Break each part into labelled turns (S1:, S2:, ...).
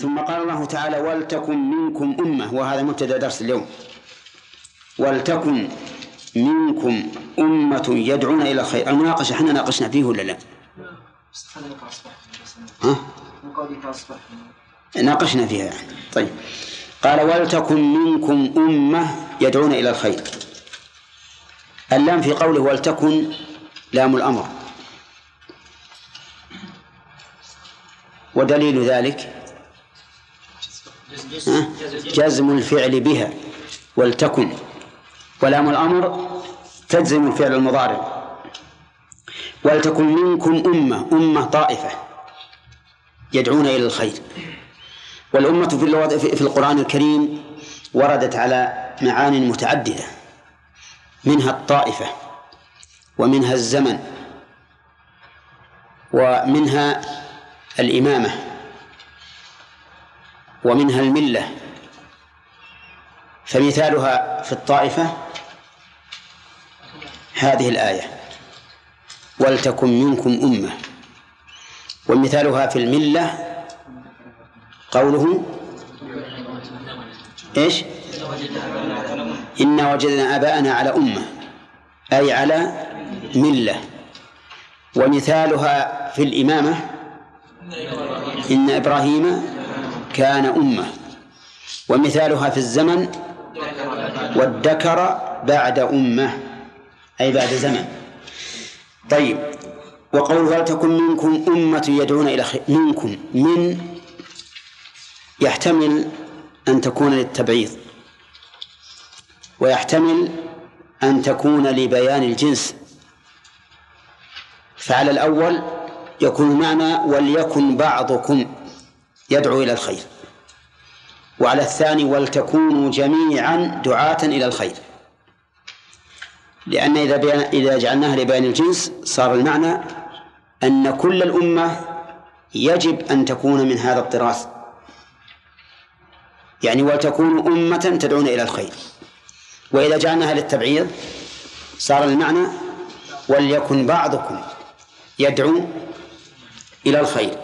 S1: ثم قال الله تعالى ولتكن منكم أمة، وهذا مبتدأ درس اليوم. ولتكن منكم أمة يدعون إلى الخير. المناقشة احنا ناقشنا فيه ولا لا؟ ناقشنا فيها يعني. طيب، قال ولتكن منكم أمة يدعون إلى الخير. اللام في قوله ولتكن لام الأمر، ودليل ذلك جزم الفعل بها ولتكن، ولام الأمر تجزم الفعل المضارع. ولتكن منكم أمة طائفة يدعون إلى الخير. والأمة في القرآن الكريم وردت على معان متعددة، منها الطائفة، ومنها الزمن، ومنها الإمامة، ومنها الملة. فمثالها في الطائفة هذه الآية ولتكن منكم أمة، ومثالها في الملة قوله إيش؟ إنا وجدنا آباءنا على أمة، أي على ملة. ومثالها في الإمامة إن إبراهيم كان أمة. ومثالها في الزمن وادكر بعد أمة، أي بعد زمن. طيب، وقول ولتكن منكم أمة يدعون إلى خير. منكم من يحتمل أن تكون للتبعيض، ويحتمل أن تكون لبيان الجنس. فعلى الأول يكون معنى وليكن بعضكم يدعو إلى الخير، وعلى الثاني ولتكونوا جميعا دعاة إلى الخير، لأن إذا جعلناها لبيان الجنس صار المعنى أن كل الأمة يجب أن تكون من هذا الطراز، يعني ولتكونوا أمة تدعون إلى الخير. وإذا جعلناها للتبعيض صار المعنى وليكن بعضكم يدعو إلى الخير.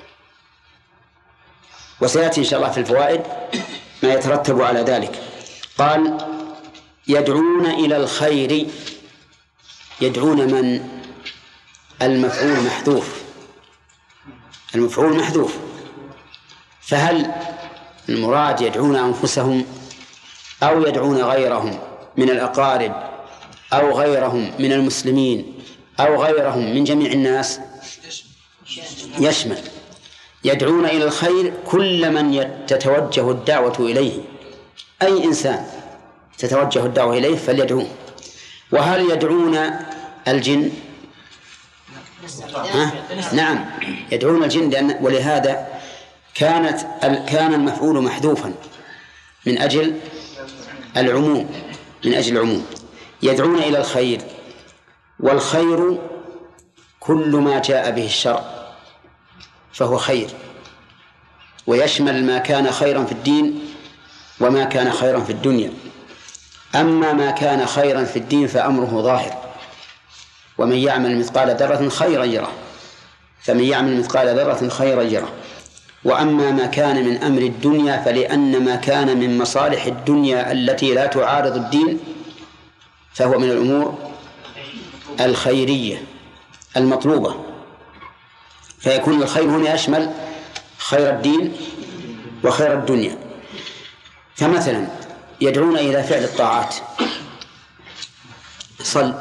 S1: وسيأتي إن شاء الله في الفوائد ما يترتب على ذلك. قال يدعون إلى الخير. يدعون من؟ المفعول محذوف. المفعول محذوف، فهل المراد يدعون أنفسهم أو يدعون غيرهم من الأقارب أو غيرهم من المسلمين أو غيرهم من جميع الناس؟ يشمل. يدعون إلى الخير كل من تتوجه الدعوة إليه، أي إنسان تتوجه الدعوة إليه فليدعوه. وهل يدعون الجن؟ نعم، يدعون الجن، ولهذا كان المفعول محذوفا من أجل العموم. يدعون إلى الخير، والخير كل ما جاء به الشرع فهو خير، ويشمل ما كان خيرا في الدين وما كان خيرا في الدنيا. أما ما كان خيرا في الدين فأمره ظاهر، ومن يعمل مثقال ذرة خيرا يره، فمن يعمل مثقال ذرة خيرا يره. وأما ما كان من أمر الدنيا فلأن ما كان من مصالح الدنيا التي لا تعارض الدين فهو من الأمور الخيرية المطلوبة. فيكون الخير هنا يشمل خير الدين وخير الدنيا. فمثلا يدعون إلى فعل الطاعات: صل،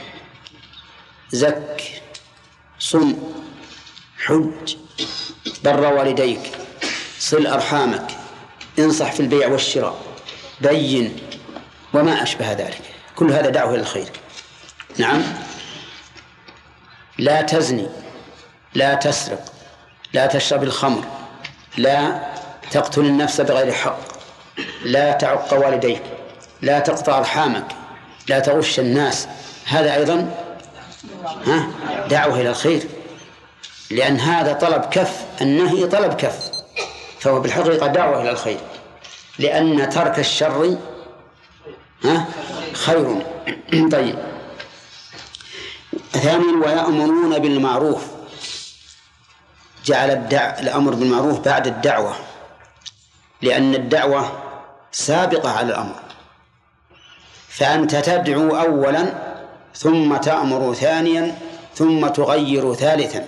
S1: زك، صم، حج، بر والديك، صل أرحامك، انصح في البيع والشراء، بين، وما أشبه ذلك. كل هذا دعوة إلى الخير. نعم. لا تزني، لا تسرق، لا تشرب الخمر، لا تقتل النفس بغير حق، لا تعق والديك، لا تقطع أرحامك، لا تغش الناس. هذا أيضا دعوة إلى الخير، لأن هذا طلب كف، النهي طلب كف، فهو بالحقيقة دعوة إلى الخير، لأن ترك الشر خير. طيب، ثانيا ويأمرون بالمعروف. جعل الأمر بالمعروف بعد الدعوة، لأن الدعوة سابقة على الأمر، فأنت تدعو أولا ثم تأمر ثانيا ثم تغير ثالثا،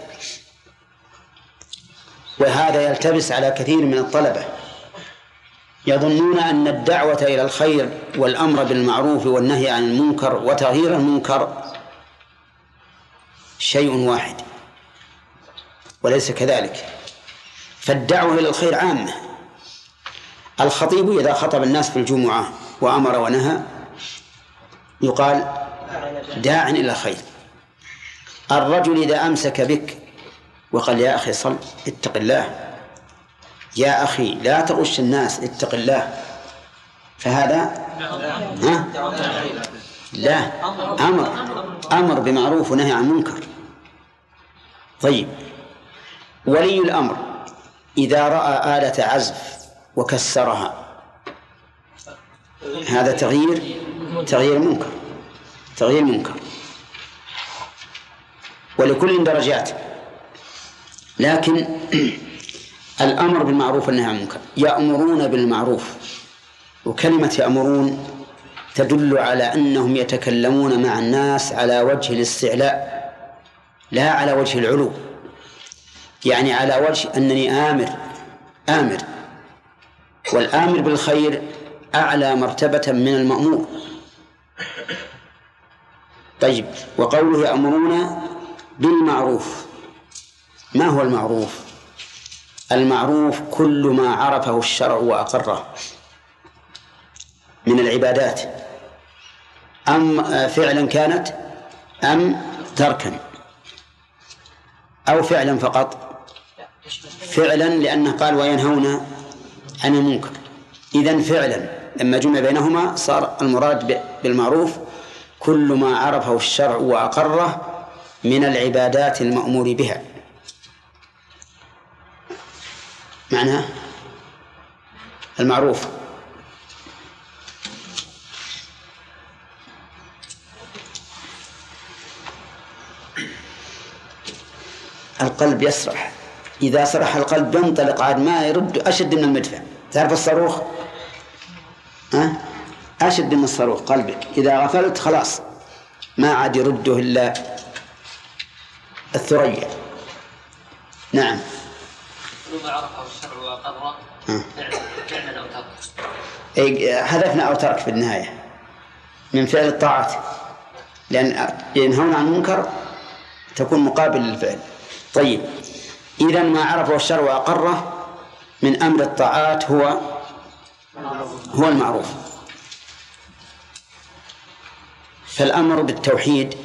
S1: وهذا يلتبس على كثير من الطلبة، يظنون أن الدعوة إلى الخير والأمر بالمعروف والنهي عن المنكر وتغيير المنكر شيء واحد، وليس كذلك. فالدعوة إلى الخير عامة. الخطيب إذا خطب الناس في الجمعة وأمر ونهى يقال داع إلى الخير. الرجل إذا أمسك بك وقال يا أخي صل اتق الله، يا أخي لا تغش الناس اتق الله، فهذا لا أمر بمعروف ونهي عن منكر. طيب، ولي الأمر إذا رأى آلة عزف وكسرها هذا تغيير منكر، ولكل درجات. لكن الأمر بالمعروف والنهي عن المنكر، يأمرون بالمعروف، وكلمة يأمرون تدل على أنهم يتكلمون مع الناس على وجه الاستعلاء لا على وجه العلو، يعني على وجه أنني آمر، والآمر بالخير أعلى مرتبة من المأمور. طيب، وقوله يأمرون بالمعروف، ما هو المعروف؟ المعروف كل ما عرفه الشرع وأقره من العبادات، أم فعلا كانت أم تركا، أو فعلا فقط؟ فعلا، لأنه قال وينهون عن المنكر. إذن فعلا لما جمع بينهما صار المراد بالمعروف كل ما عرفه الشرع وأقره من العبادات المأمور بها. معناه المعروف القلب يسرح، إذا سرح القلب ينطلق عاد ما يرد، أشد من المدفع. تعرف الصاروخ أشد من الصاروخ قلبك، إذا غفلت خلاص ما عاد يرده إلا الثريا. نعم.
S2: ما عرفه الشرع وقدره فعلا أو ترك.
S1: هدفنا أو ترك في النهاية من فعل الطاعات، لأن ينهون عن المنكر تكون مقابل للفعل. طيب، إذن ما عرفه الشرع وأقره من أمر الطاعات هو المعروف. فالأمر بالتوحيد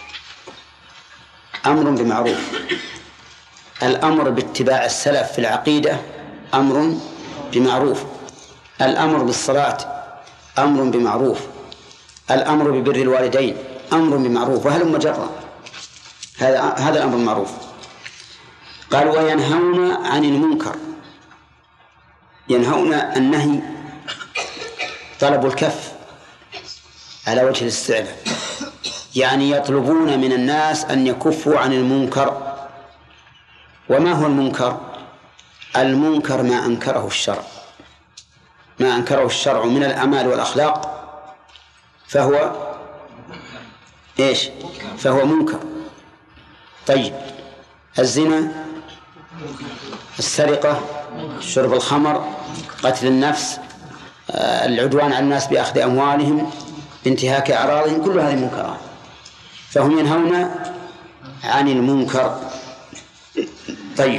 S1: أمر بمعروف، الأمر باتباع السلف في العقيدة أمر بمعروف، الأمر بالصلاة أمر بمعروف، الأمر ببر الوالدين أمر بمعروف، وهلم جرا. هذا الأمر المعروف. قال وينهون عن المنكر، ينهون النهي طلب الكف على وجه الاستعلاء، يعني يطلبون من الناس أن يكفوا عن المنكر. وما هو المنكر؟ المنكر ما أنكره الشرع من الأعمال والأخلاق فهو إيش؟ فهو منكر. طيب، الزنا، السرقة، شرب الخمر، قتل النفس، العدوان على الناس بأخذ أموالهم، بانتهاك أعراضهم، كل هذه منكرات، فهم ينهون عن المنكر. طيب،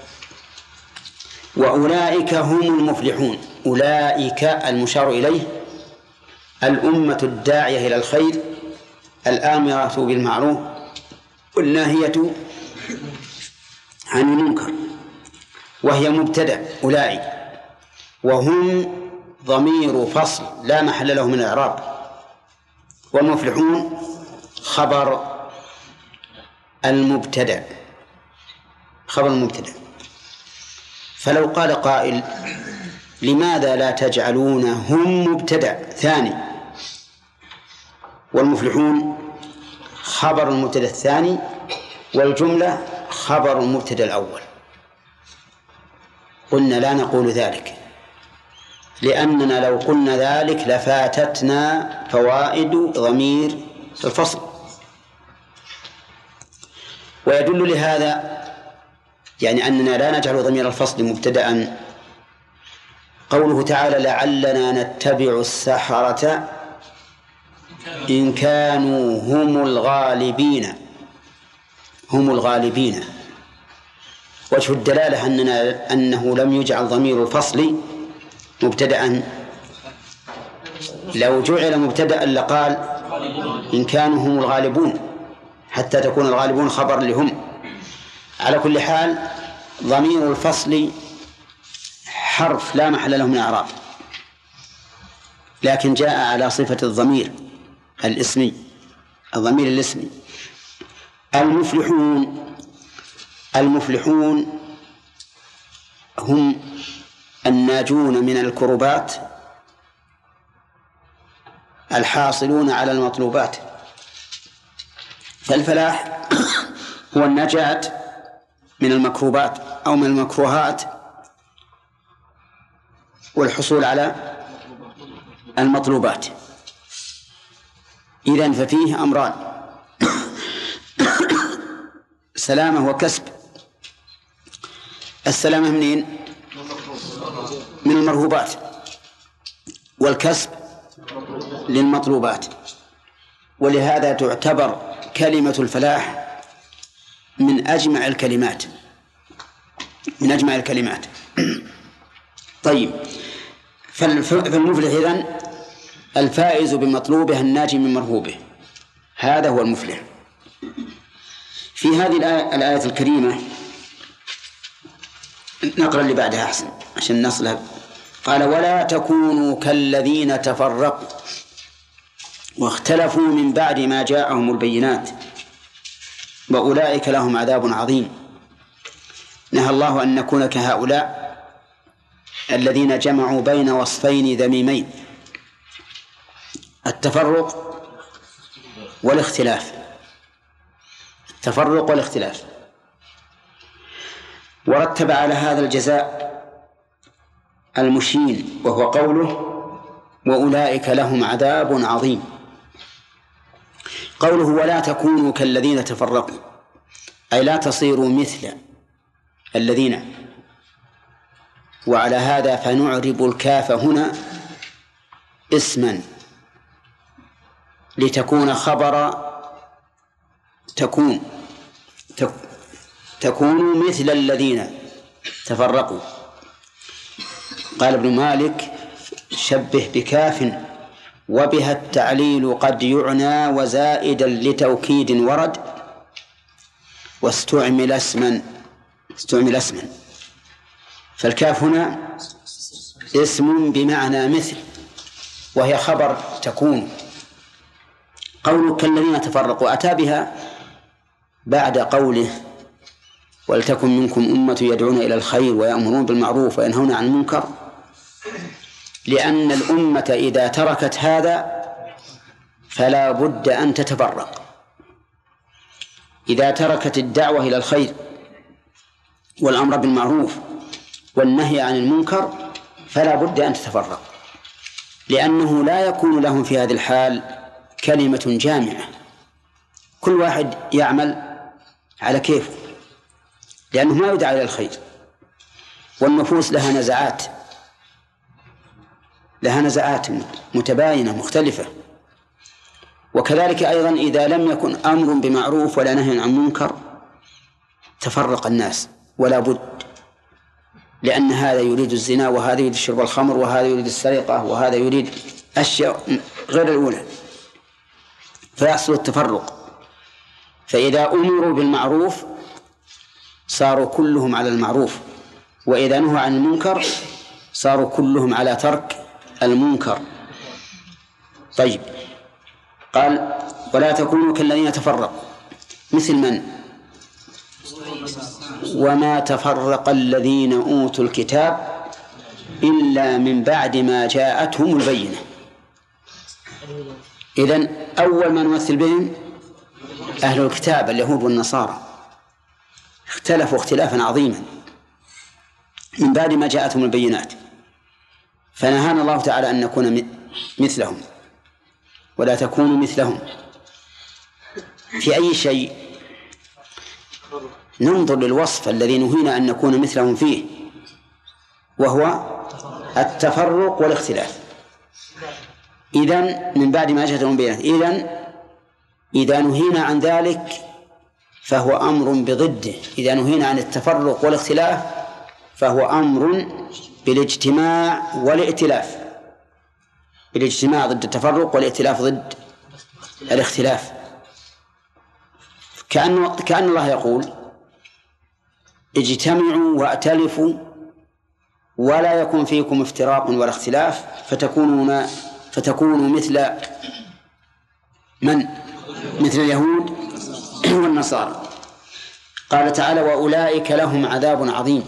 S1: وأولئك هم المفلحون. أولئك المشار إليه الأمة الداعية إلى الخير الآمرة بالمعروف والناهية عن المنكر، وهي مبتدأ أولئك، وهم ضمير فصل لا محل له من الإعراب، والمفلحون خبر المبتدأ. فلو قال قائل لماذا لا تجعلون هم مبتدأ ثاني والمفلحون خبر المبتدأ الثاني والجملة خبر المبتدأ الأول؟ قلنا لا نقول ذلك، لأننا لو قلنا ذلك لفاتتنا فوائد ضمير الفصل. ويدل لهذا يعني أننا لا نجعل ضمير الفصل مبتدأ قوله تعالى لعلنا نتبع السحرة إن كانوا هم الغالبين. هم الغالبين. وجه الدلالة أنه لم يجعل ضمير الفصل مبتدأ. لو جعل مبتدأ لقال إن كانوا هم الغالبون حتى تكون الغالبون خبر لهم. على كل حال ضمير الفصل حرف لا محل له من إعراب، لكن جاء على صفة الضمير الاسمي، الضمير الاسمي. المفلحون هم الناجون من الكربات الحاصلون على المطلوبات. فالفلاح هو النجاة من المكروبات أو من المكروهات والحصول على المطلوبات. إذن ففيه أمران: سلامة وكسب. السلامة منين؟ من المرهوبات، والكسب للمطلوبات. ولهذا تعتبر كلمة الفلاح من أجمع الكلمات، من أجمع الكلمات. طيب، فالمفلح إذن الفائز بمطلوبه الناجي من مرهوبه، هذا هو المفلح. في هذه الآية الكريمة نقرأ اللي بعدها أحسن عشان نصلها. قال ولا تكونوا كالذين تفرقوا واختلفوا من بعد ما جاءهم البينات وأولئك لهم عذاب عظيم. نهى الله أن نكون كهؤلاء الذين جمعوا بين وصفين ذميمين: التفرق والاختلاف. التفرق والاختلاف. ورتب على هذا الجزاء المشين، وهو قوله وأولئك لهم عذاب عظيم. قوله ولا تكونوا كالذين تفرقوا، أي لا تصيروا مثل الذين. وعلى هذا فنعرب الكاف هنا اسما لتكون خبر تكونوا مثل الذين تفرقوا. قال ابن مالك شبه بكاف وبها التعليل قد يعنى وزائدا لتوكيد ورد واستعمل اسما. فالكاف هنا اسم بمعنى مثل، وهي خبر تكون. قوله كالذين تفرقوا أتى بها بعد قوله ولتكن منكم أمة يدعون إلى الخير ويأمرون بالمعروف وينهون عن المنكر، لأن الأمة إذا تركت هذا فلا بد أن تتفرق. إذا تركت الدعوة إلى الخير والأمر بالمعروف والنهي عن المنكر فلا بد أن تتفرق، لأنه لا يكون لهم في هذه الحال كلمة جامعة، كل واحد يعمل على كيفه، لأنه ما يدعى إلى الخير. والنفوس لها نزعات متباينة مختلفة. وكذلك أيضا إذا لم يكن أمر بمعروف ولا نهي عن منكر تفرق الناس، ولا بد، لأن هذا يريد الزنا وهذا يريد شرب الخمر وهذا يريد السرقة وهذا يريد أشياء غير الأولى، فيحصل التفرق. فإذا أمروا بالمعروف صاروا كلهم على المعروف، وإذا نهوا عن المنكر صاروا كلهم على ترك المنكر. طيب، قال ولا تكونوا كالذين تفرقوا مثل من؟ وما تفرق الذين أوتوا الكتاب إلا من بعد ما جاءتهم البينة. إذن أول من نمثل بهم أهل الكتاب اليهود والنصارى، اختلفوا اختلافا عظيما من بعد ما جاءتهم البينات. فنهانا الله تعالى أن نكون مثلهم، ولا تكونوا مثلهم في أي شيء. ننظر للوصف الذي نهينا أن نكون مثلهم فيه، وهو التفرق والاختلاف. إذن من بعد ما جاءتهم بينات، إذا نهينا عن ذلك فهو أمر بضده. إذا نهينا عن التفرق والاختلاف فهو أمر بالاجتماع والائتلاف، بالاجتماع ضد التفرق والائتلاف ضد الاختلاف. كأن الله يقول اجتمعوا وائتلفوا ولا يكن فيكم افتراق ولا اختلاف فتكونوا مثل من؟ مثل اليهود والنصارى. قال تعالى وأولئك لهم عذاب عظيم.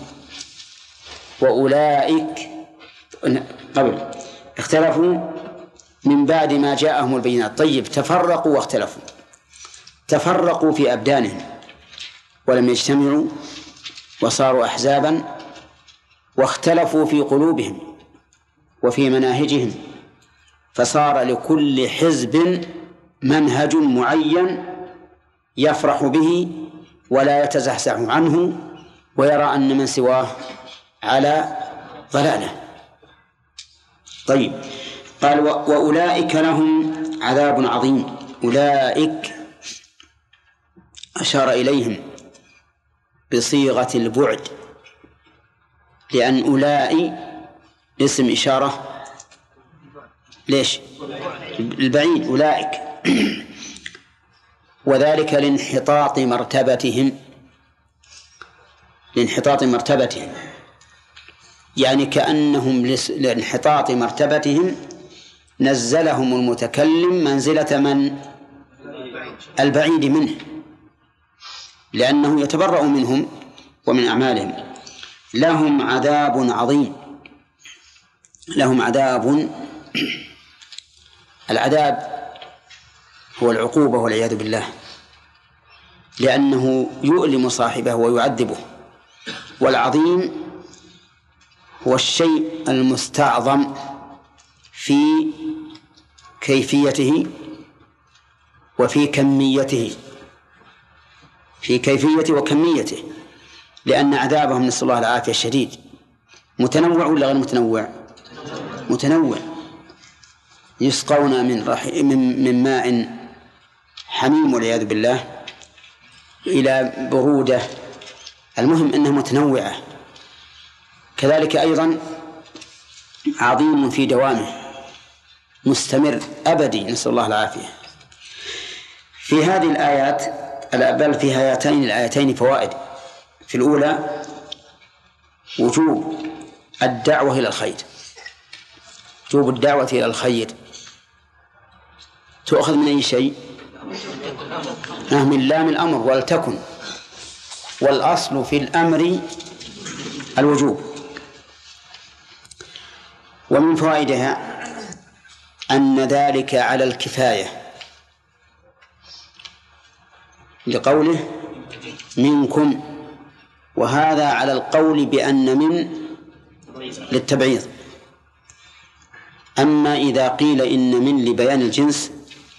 S1: وأولئك قبل اختلفوا من بعد ما جاءهم البينات. طيب، تفرقوا واختلفوا. تفرقوا في أبدانهم ولم يجتمعوا وصاروا أحزابا، واختلفوا في قلوبهم وفي مناهجهم، فصار لكل حزب منهج معين يفرح به ولا يتزحزح عنه، ويرى أن من سواه على ضلاله. طيب، قال وأولئك لهم عذاب عظيم. أولئك أشار إليهم بصيغة البعد، لأن أولئك اسم إشارة ليش؟ البعيد أولئك وذلك لانحطاط مرتبتهم، يعني كأنهم لانحطاط مرتبتهم نزلهم المتكلم منزلة من؟ البعيد منه، لأنه يتبرأ منهم ومن أعمالهم. لهم عذاب عظيم. لهم عذاب، العذاب هو العقوبة والعياذ بالله، لأنه يؤلم صاحبه ويعذبه. والعظيم هو الشيء المستعظم في كيفيته وفي كميته، في كيفيته وكميته، لأن عذابهم نسأل الله العافية الشديد. متنوع ولا غير متنوع؟ متنوع. يسقون من ماء حميم والعياذ بالله إلى برودة. المهم أنها متنوعة. كذلك أيضا عظيم في دوامه، مستمر أبدي، نسأل الله العافية. في هذه الآيات بل في هاتين الآيتين فوائد. في الأولى وجوب الدعوة إلى الخير. وجوب الدعوة إلى الخير تؤخذ من أي شيء؟ من لام الأمر ولتكن، والأصل في الأمر الوجوب. ومن فوائدها أن ذلك على الكفاية، لقوله منكم، وهذا على القول بأن من للتبعيض. أما إذا قيل إن من لبيان الجنس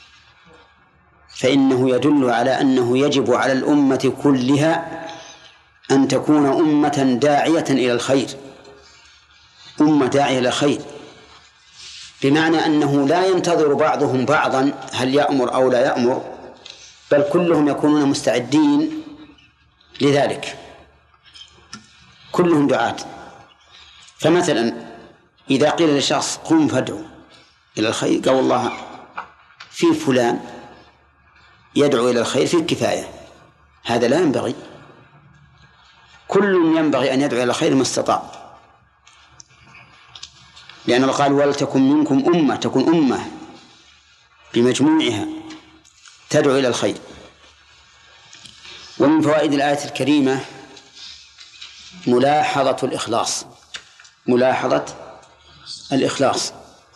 S1: فإنه يدل على أنه يجب على الأمة كلها أن تكون أمة داعية إلى الخير، أمة داعية إلى الخير، بمعنى أنه لا ينتظر بعضهم بعضا هل يأمر أو لا يأمر، بل كلهم يكونون مستعدين لذلك، كلهم دعاة. فمثلا إذا قيل لشخص قم فادعو إلى الخير، قال والله في فلان يدعو إلى الخير في الكفاية، هذا لا ينبغي. كل ينبغي أن يدعو إلى الخير ما استطاع، لأن الله قال ولتكن منكم أمة، تكون أمة بمجموعها تدعو إلى الخير. ومن فوائد الآية الكريمة ملاحظة الإخلاص، ملاحظة الإخلاص،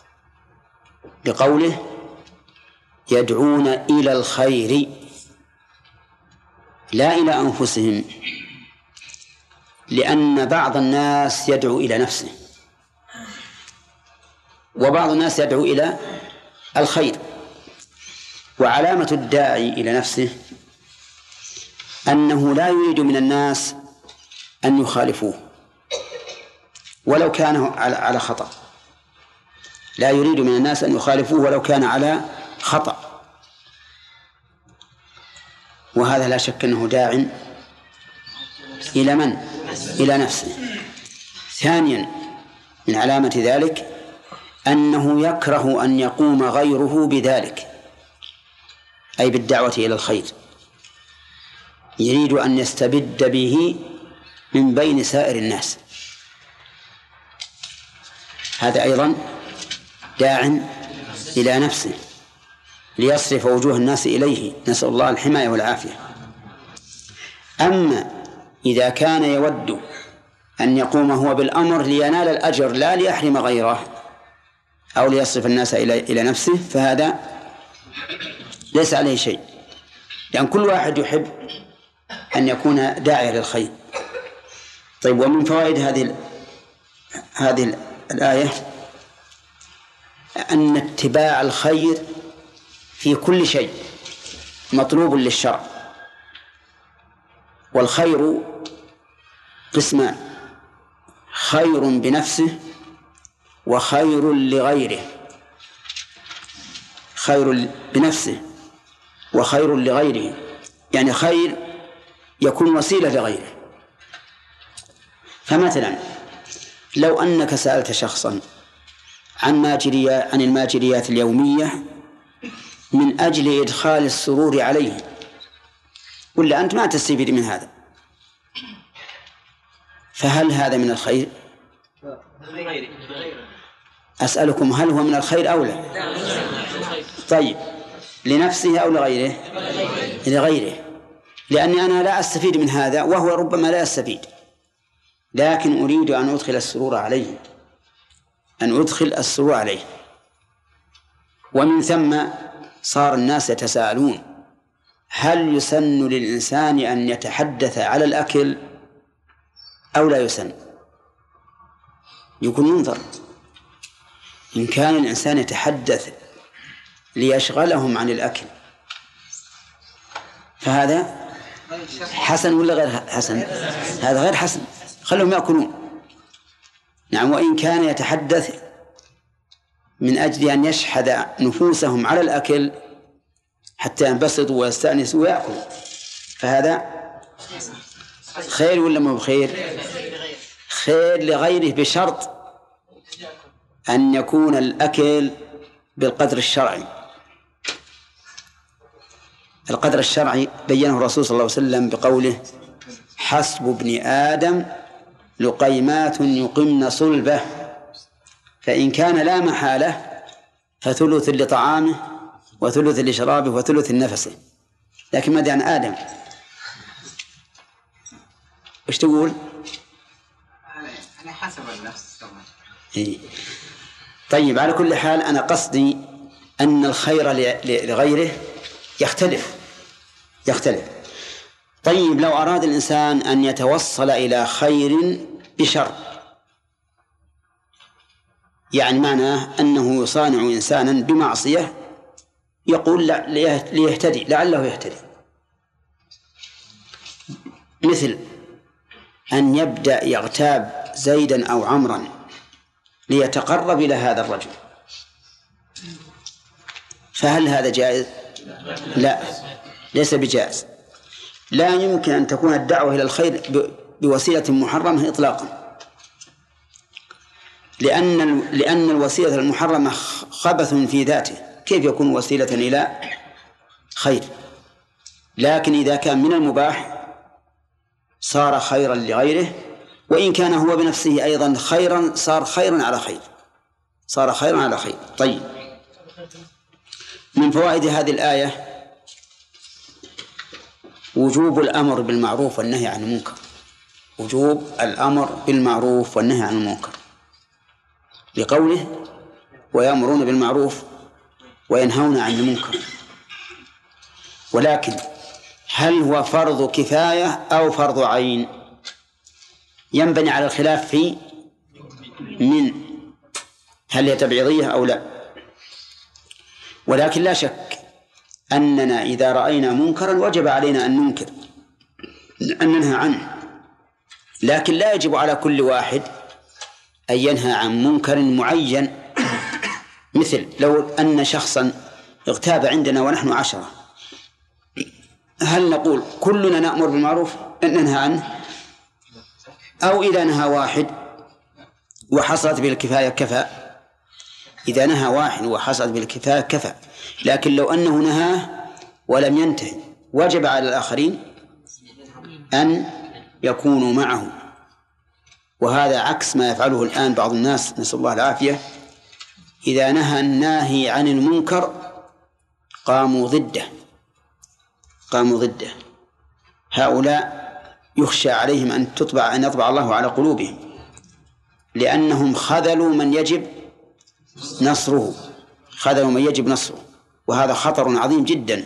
S1: بقوله يدعون إلى الخير لا إلى أنفسهم، لأن بعض الناس يدعو إلى نفسه، وبعض الناس يدعو إلى الخير. وعلامة الداعي إلى نفسه أنه لا يريد من الناس أن يخالفوه ولو كان على خطأ، لا يريد من الناس أن يخالفوه ولو كان على خطأ، وهذا لا شك أنه داع إلى من؟ إلى نفسه. ثانيا من علامة ذلك أنه يكره أن يقوم غيره بذلك، أي بالدعوة إلى الخير، يريد أن يستبد به من بين سائر الناس. هذا أيضا داع إلى نفسه ليصرف وجوه الناس إليه، نسأل الله الحماية والعافية. أما إذا كان يود أن يقوم هو بالأمر لينال الأجر لا ليحرم غيره أو ليصرف الناس إلى نفسه، فهذا ليس عليه شيء، لأن كل واحد يحب أن يكون داعيا للخير. طيب، ومن فوائد هذه الآية أن اتباع الخير في كل شيء مطلوب للشرع. والخير قسمان: خير بنفسه وخير لغيره. خير بنفسه وخير لغيره، يعني خير يكون وسيلة لغيره. فمثلا لو أنك سألت شخصا عن الماجريات اليومية من أجل إدخال السرور عليه، ولا أنت ما تستفيد من هذا، فهل هذا من الخير؟ أسألكم هل هو من الخير أو لا؟ طيب، لنفسه أو لغيره؟ لغيره، لأني أنا لا أستفيد من هذا وهو ربما لا يستفيد، لكن أريد أن أدخل السرور عليه، أن أدخل السرور عليه. ومن ثم صار الناس يتساءلون: هل يسن للإنسان أن يتحدث على الأكل أو لا يسن؟ يكون ينظر، إن كان الإنسان يتحدث ليشغلهم عن الأكل فهذا حسن ولا غير حسن؟ هذا غير حسن، خلهم يأكلون. نعم، وإن كان يتحدث من أجل أن يشحذ نفوسهم على الأكل حتى ينبسطوا ويستأنسوا ويأكلوا، فهذا خير ولا ما بخير؟ خير لغيره، بشرط أن يكون الأكل بالقدر الشرعي. القدر الشرعي بينه الرسول صلى الله عليه وسلم بقوله: حسب ابن آدم لقيمات يقمن صلبه، فإن كان لا محالة فثلث لطعامه وثلث لشرابه وثلث لنفسه. لكن ماذا عن آدم؟ وش تقول؟
S3: أنا حسب النفس.
S1: طيب، على كل حال أنا قصدي أن الخير لغيره يختلف. طيب، لو أراد الإنسان أن يتوصل إلى خير بشر، يعني معناه أنه يصانع إنسانا بمعصية، يقول ليهتدي، لعله يهتدي، مثل أن يبدأ يغتاب زيدا أو عمرا ليتقرب إلى هذا الرجل، فهل هذا جائز؟ لا، ليس بجائز. لا يمكن أن تكون الدعوة إلى الخير بوسيلة محرمة إطلاقا، لأن الوسيلة المحرمة خبث في ذاته، كيف يكون وسيلة إلى خير؟ لكن إذا كان من المباح صار خيرا لغيره، وإن كان هو بنفسه أيضا خيرا صار خيرا على خير. طيب، من فوائد هذه الآية وجوب الأمر بالمعروف والنهي عن المنكر. وجوب الأمر بالمعروف والنهي عن المنكر، بقوله: ويأمرون بالمعروف وينهون عن المنكر. ولكن هل هو فرض كفاية أو فرض عين؟ ينبني على الخلاف في من هل هي تبعيضية أو لا؟ ولكن لا شك أننا إذا رأينا منكرا وجب علينا أن ننكر، أن ننهى عنه، لكن لا يجب على كل واحد أن ينهى عن منكر معين. مثل لو أن شخصا اغتاب عندنا ونحن 10، هل نقول كلنا نأمر بالمعروف ننهى عنه، أو إذا نهى واحد وحصلت بالكفاية كفى؟ إذا نهى واحد وحصلت بالكفاية كفى، لكن لو أنه نهاه ولم ينتهي وجب على الآخرين أن يكونوا معه، وهذا عكس ما يفعله الآن بعض الناس، نسأل الله العافية. إذا نهى الناهي عن المنكر قاموا ضده. هؤلاء يخشى عليهم أن يطبع الله على قلوبهم، لأنهم خذلوا من يجب نصره، وهذا خطر عظيم جدا.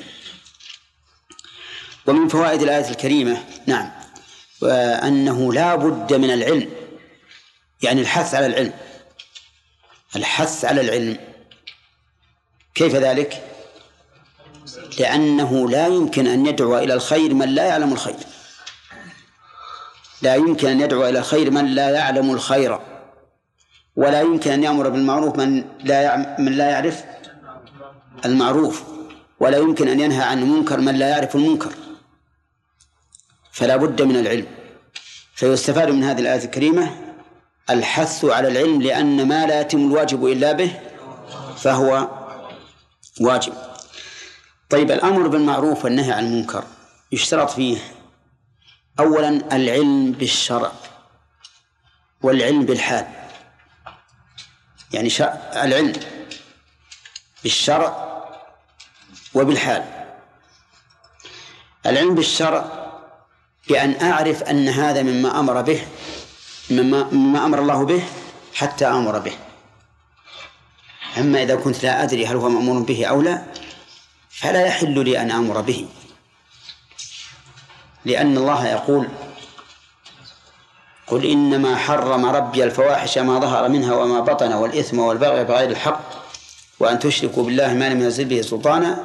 S1: ومن فوائد الآية الكريمة نعم وأنه لا بد من العلم، يعني الحث على العلم. كيف ذلك؟ لأنه لا يمكن أن يدعو إلى الخير من لا يعلم الخير، لا يمكن أن يدعو إلى الخير من لا يعلم الخير، ولا يمكن أن يأمر بالمعروف من لا يعرف المعروف، ولا يمكن أن ينهى عن المنكر من لا يعرف المنكر. فلا بد من العلم. فيستفاد من هذه الآية الكريمة الحث على العلم، لأن ما لا يتم الواجب إلا به فهو واجب. طيب، الأمر بالمعروف والنهي عن المنكر يشترط فيه أولا العلم بالشرع والعلم بالحال، يعني العلم بالشرع وبالحال. العلم بالشرع بأن أعرف أن هذا مما أمر الله به حتى أمر به. أما إذا كنت لا أدري هل هو مأمور به أو لا فلا يحل لي أن أمر به، لأن الله يقول: قل إنما حرم ربي الفواحش ما ظهر منها وما بطن والإثم والبغي بغير الحق وأن تشركوا بالله ما لم ينزل به سلطانا.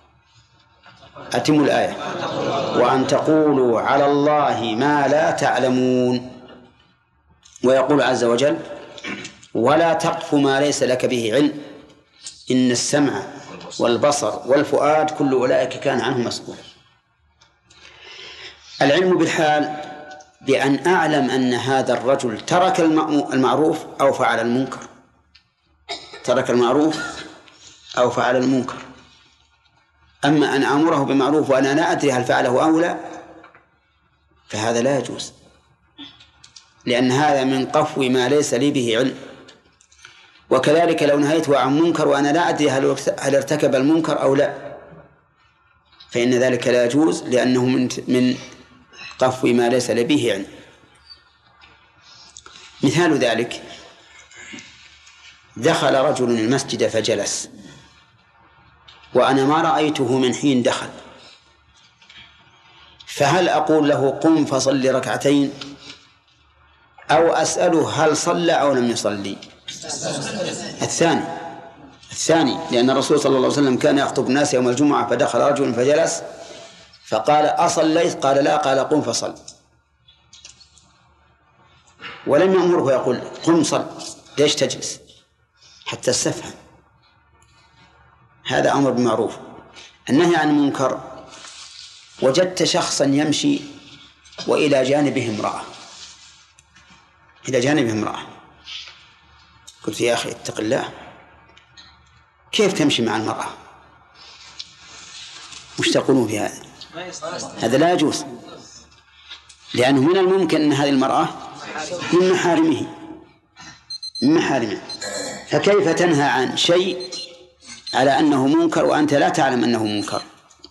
S1: أتموا الآية. وأن تقولوا على الله ما لا تعلمون. ويقول عز وجل: ولا تقف ما ليس لك به علم إن السمع والبصر والفؤاد كل أولئك كان عنه مسؤولا. العلم بالحال بأن أعلم أن هذا الرجل ترك المعروف أو فعل المنكر، أما أن أمره بمعروف وأنا لا أدري هل فعله أو لا فهذا لا يجوز، لأن هذا من قفو ما ليس لي به علم. وكذلك لو نهيته عن منكر وأنا لا أدري هل ارتكب المنكر أو لا فإن ذلك لا يجوز، لأنه من قفو ما ليس لي به علم. مثال ذلك: دخل رجل المسجد فجلس وأنا ما رأيته من حين دخل، فهل أقول له قم فصل ركعتين أو أسأله هل صلى أو لم يصلي؟ الثاني، لأن الرسول صلى الله عليه وسلم كان يخطب الناس يوم الجمعة فدخل رجل فجلس فقال: أصليت؟ قال: لا. قال: قم فصل. ولم يأمره يقول: قم صل، ليش تجلس حتى استفهم. هذا أمر بالمعروف. النهي عن المنكر: وجدت شخصا يمشي وإلى جانبه امرأة، قلت: يا أخي اتق الله، كيف تمشي مع المرأة؟ وش تقولون في هذا؟ هذا لا يجوز، لأنه من الممكن أن هذه المرأة من محارمه، فكيف تنهى عن شيء على أنه منكر وأنت لا تعلم أنه منكر؟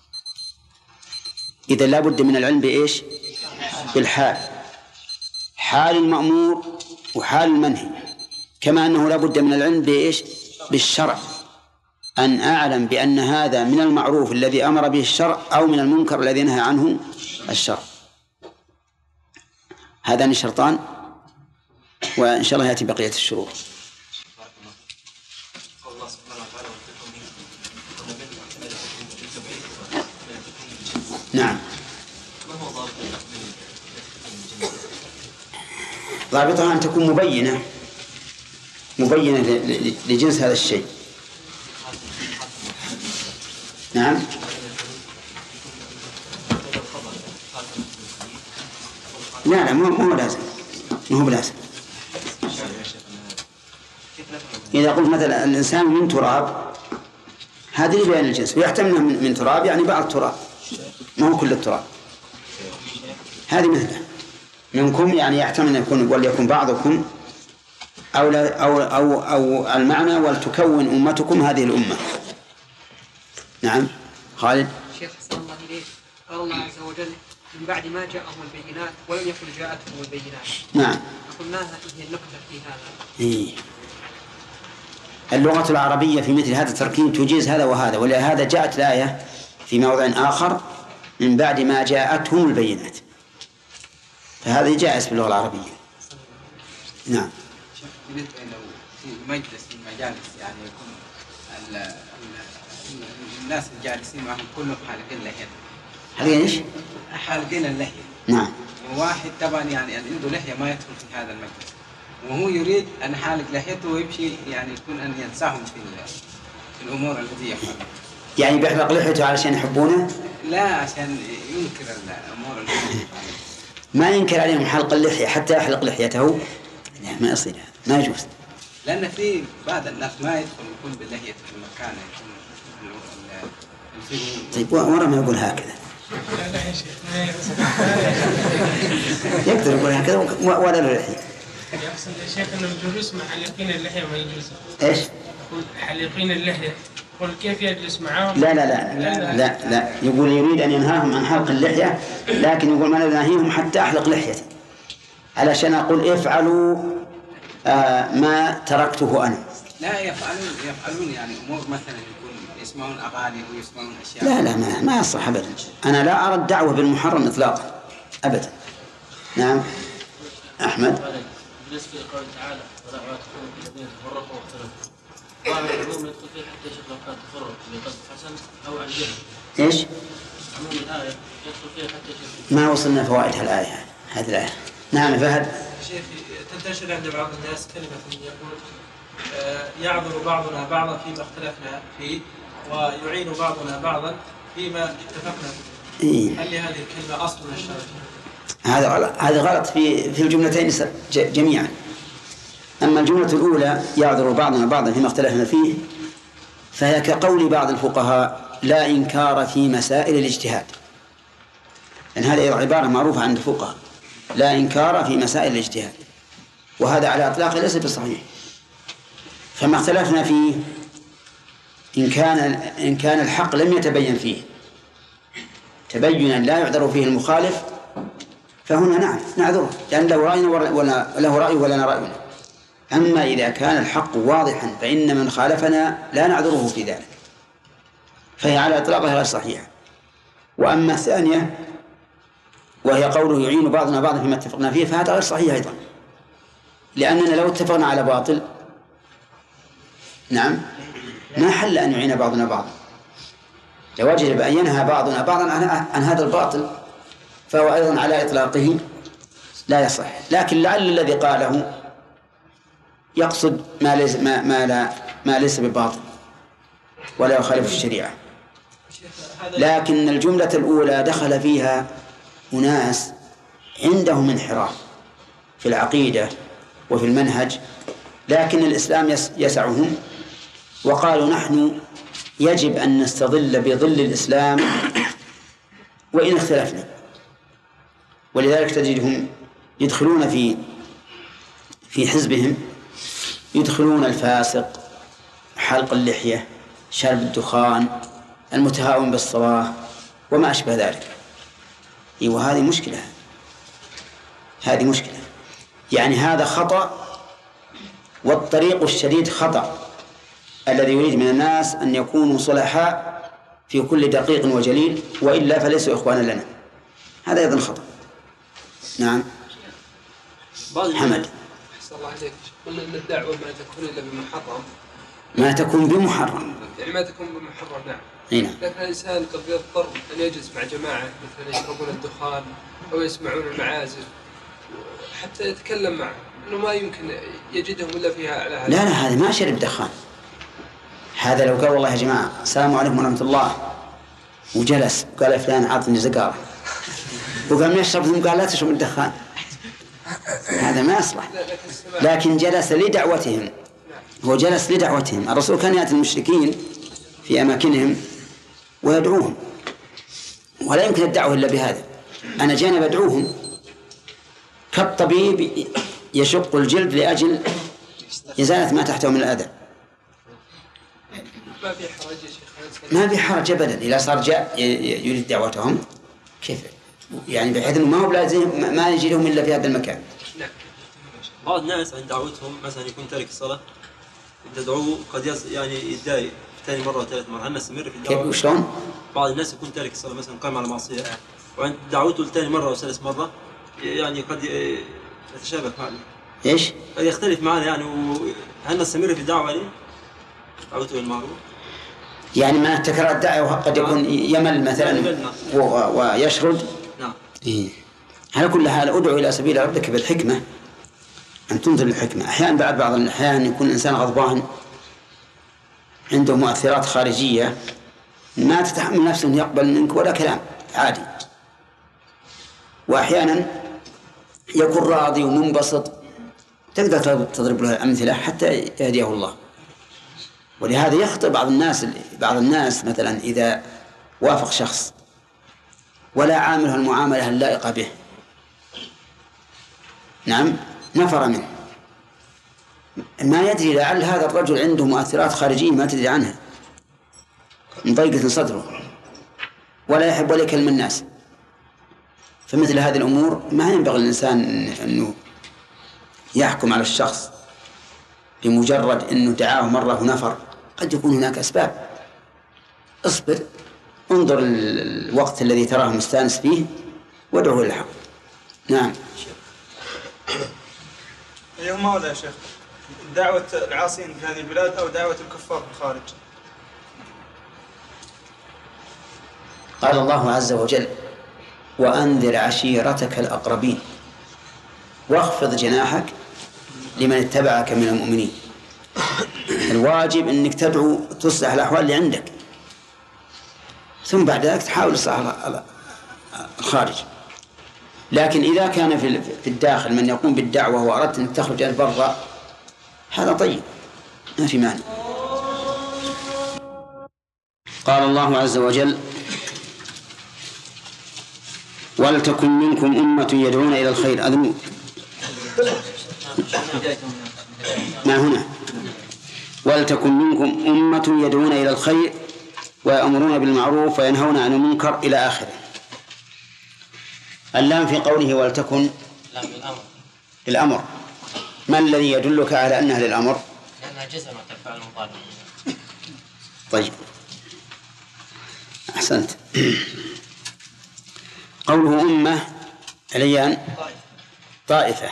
S1: إذا لا بد من العلم بإيش؟ بالحال، حال المأمور وحال المنهي، كما أنه لا بد من العلم بإيش؟ بالشرع، أن أعلم بأن هذا من المعروف الذي أمر به الشرع أو من المنكر الذي نهى عنه الشرع. هذان شرطان، وإن شاء الله يأتي بقية الشروط. نعم.
S2: ما هو ضابط
S1: ضابطها أن تكون مبينة لجنس هذا الشيء. نعم. لا مو لازم، ما هو لازم. إذا قلت مثلا الإنسان من تراب، هذه بيان الجنس، ويحتمل من تراب يعني بعض التراب، ما هو كل التراب. هذه مثله منكم يعني يحتمل أن يكون وليكن بعضكم أو المعنى ولتكون أمتكم هذه الأمة. نعم. خالد.
S4: شيخ حسن الله إليك، قال الله عز وجل من بعد ما جاءهم البينات ولم يكن جاءتهم البينات.
S1: نعم.
S4: قلنا هي النقطة في هذا.
S1: إيه. اللغة العربية في مثل هذا التركيب تجيز هذا وهذا، ولهذا جاءت الآية في موضع آخر من بعد ما جاءتهم البينات، فهذا جائز في اللغة العربية. نعم.
S3: بالنسبة لو في مجلس من مجالس يعني يكون الناس الجالسين معهم كلهم حالقين لحية.
S1: حالقين ايش؟
S3: حالقين اللحية.
S1: نعم.
S3: وواحد طبعا يعني عنده لحية ما يدخل في هذا المجلس، وهو يريد أن حالق لحيته ويمشي، يعني يكون أن ينساهم في الأمور التي يفعلها.
S1: يعني بيحلق لحيته علشان يحبونه؟
S3: لا، عشان ينكر الأمور التي يفعلها.
S1: ما ينكر عليهم حلق اللحية حتى يحلق لحيته؟ لا، ما يصير، ما يجوز.
S3: لأن في بعض الناس ما يدخل يكون باللحية في المكان يكون.
S1: طيب ورا ما يقول هكذا. يقدر يقول هكذا ولا له لحية.
S5: يقصد يا شيخ أن الجلوس مع حالقين اللحية ما يجوز.
S1: إيش؟
S5: حالقين اللحية، قل كيف يجلس معهم؟
S1: لا لا لا لا لا, لا. يقول يريد أن ينهاهم عن حلق اللحية، لكن يقول ما ننهيهم حتى أحلق لحيتي علشان أقول افعلوا ما تركته أنا.
S3: لا، يفعلون يعني أمور مثلا يكون يسمعون أغاني ويسمعون أشياء.
S1: لا لا ما يصح أبدا. أنا لا أرى الدعوة بالمحرم إطلاقا أبدا. نعم. أحمد.
S2: بالنسبة لقوله تعالى ولا تكونوا الذين تفرقوا واختلفوا، قال العموم يدخل فيه حتى يشوف لو كان تفرق بقصد حسن أو عن جهل.
S1: إيش؟
S2: عموم الآية يدخل فيه حتى يشوف.
S1: ما وصلنا فوائد الآية هذه الآية. نعم فهد.
S6: شيخ، تنتشر عند بعض الناس كلمة يقول يعذر بعضنا بعضا فيما اختلفنا فيه ويعين بعضنا بعضا فيما اتفقنا فيه.
S1: إيه؟
S6: هل لهذه الكلمة أصل من الشرع؟
S1: هذا غلط في الجملتين جميعا. أما الجملة الأولى يعذر بعضنا بعضا فيما اختلفنا فيه فهي كقول بعض الفقهاء لا إنكار في مسائل الاجتهاد، لأن هذه عبارة معروفة عند الفقهاء، لا إنكار في مسائل الاجتهاد، وهذا على إطلاقه ليس بصحيح. فما اختلفنا فيه إن كان الحق لم يتبين فيه تبينا لا يعذر فيه المخالف فهنا نعم نعذره، لأن له رأي وله رأي ولنا رأينا. أما إذا كان الحق واضحا فإن من خالفنا لا نعذره في ذلك، فهي على إطلاقها غير صحيحة. وأما الثانية وهي قوله يعين بعضنا بعضا فيما اتفقنا فيه فهذا غير صحيح أيضا، لأننا لو اتفقنا على باطل نعم ما حل أن يعين بعضنا بعضا، لوجب أن ينهى بعضنا بعضا عن هذا الباطل، فهو أيضا على إطلاقه لا يصح. لكن لعل الذي قاله يقصد ما ليس بباطل ولا يخالف الشريعة. لكن الجملة الأولى دخل فيها أناس عندهم انحراف في العقيدة وفي المنهج، لكن الإسلام يسعهم وقالوا نحن يجب أن نستظل بظل الإسلام وإن اختلفنا، ولذلك تجدهم يدخلون في حزبهم يدخلون الفاسق، حلق اللحية، شرب الدخان، المتهاون بالصلاة وما أشبه ذلك. وهذه مشكلة، هذه مشكلة، يعني هذا خطأ، والطريق الشديد خطأ الذي يريد من الناس أن يكونوا صلحاء في كل دقيق وجليل وإلا فليسوا إخوانا لنا، هذا أيضا خطأ. نعم. حمد.
S4: أحسن الله عليك. قلنا أن الدعوة ما تكون إلا بمحرم.
S1: ما تكون بمحرم.
S4: يعني ما تكون بمحرم. نعم.
S1: هنا.
S7: لكن الإنسان قد يضطر أن يجلس مع جماعة مثلا يشربون الدخان أو يسمعون المعازف حتى يتكلم معهم، إنه ما يمكن يجدهم إلا فيها على هذا.
S1: لا هذا ما شرب دخان. هذا لو قال والله يا جماعة السلام عليكم ورحمة الله وجلس قال يا فلان عطني زقارة وقام يشرب ثم قال لا تشرب الدخان، هذا ما يصلح. لكن جلس لدعوتهم، هو جلس لدعوتهم. الرسول كان يأتي المشركين في أماكنهم ويدعوهم، ولا يمكن الدعوة إلا بهذا. أنا جانا بدعوهم كالطبيب يشق الجلد لأجل إزالة ما تحته من الأذى.
S7: ما في حرج يا شيخ،
S1: ما في حرج أبدا. إذا صار جاء يريد دعوتهم كيف يعني، بحيث أنه ما هو لازم ما يجي لهم إلا في هذا المكان.
S8: بعض الناس عند دعوتهم مثلا يكون تارك الصلاة تدعوه قد يعني يتضايق ثاني مرة وثالث مرة، هل نستمر في الدعوة؟
S1: كيف وشلون؟
S8: بعض الناس يكون تارك الصلاة مثلا قام على معصية وعند دعوته لثاني مرة وثالث مرة يعني قد يتشابك معنا.
S1: إيش؟
S8: قد يختلف معنا يعني، هل نستمر في الدعوة عليه؟ دعوته بالمعروف.
S1: يعني ما تكرار الدعوة قد يكون يمل مثلا ويشرد.
S8: نعم.
S1: إيه. على كل حال ادعو إلى سبيل ربك بالحكمة، أن تنظر الحكمة. أحيانا بعض الأحيان يكون الإنسان غضبان عنده مؤثرات خارجية ما تتحمل نفسه أن يقبل منك ولا كلام عادي، وأحيانا يكون راضي ومنبسط تقدر تضرب له أمثلة حتى يهديه الله. ولهذا يخطئ بعض الناس مثلا إذا وافق شخص ولا عامله المعاملة اللائقة به، نعم، نفر منه، ما يدري لعل هذا الرجل عنده مؤثرات خارجية ما تدري عنها، مضيقة صدره ولا يحب ولا يكلم الناس. فمثل هذه الأمور ما ينبغي الإنسان أنه يحكم على الشخص بمجرد أنه دعاه مرة ونفر، قد يكون هناك أسباب. اصبر، انظر الوقت الذي تراه مستانس فيه وادعه للحق. نعم.
S9: أيهما ولا يا شيخ، دعوة العاصين في هذه البلاد أو دعوة الكفار في الخارج؟
S1: قال الله عز وجل وأنذر عشيرتك الأقربين واخفض جناحك لمن اتبعك من المؤمنين. الواجب أنك تدعو تصلح الأحوال اللي عندك، ثم بعد ذلك تحاول إصلاح الخارج. لكن إذا كان في الداخل من يقوم بالدعوة وأردت أن تخرج البر هذا طيب ما في مانع. قال الله عز وجل ولتكن منكم أمة يدعون إلى الخير. أذن ما هنا ولتكن منكم أمة يدعون إلى الخير ويأمرون بالمعروف وينهون عن المنكر إلى آخره. اللام في قوله ولتكن للأمر، ما الذي يدلك على أنها للأمر؟
S2: لأنها جزم وتفعل المضارع.
S1: طيب أحسنت. قوله أمة عليان طائفة.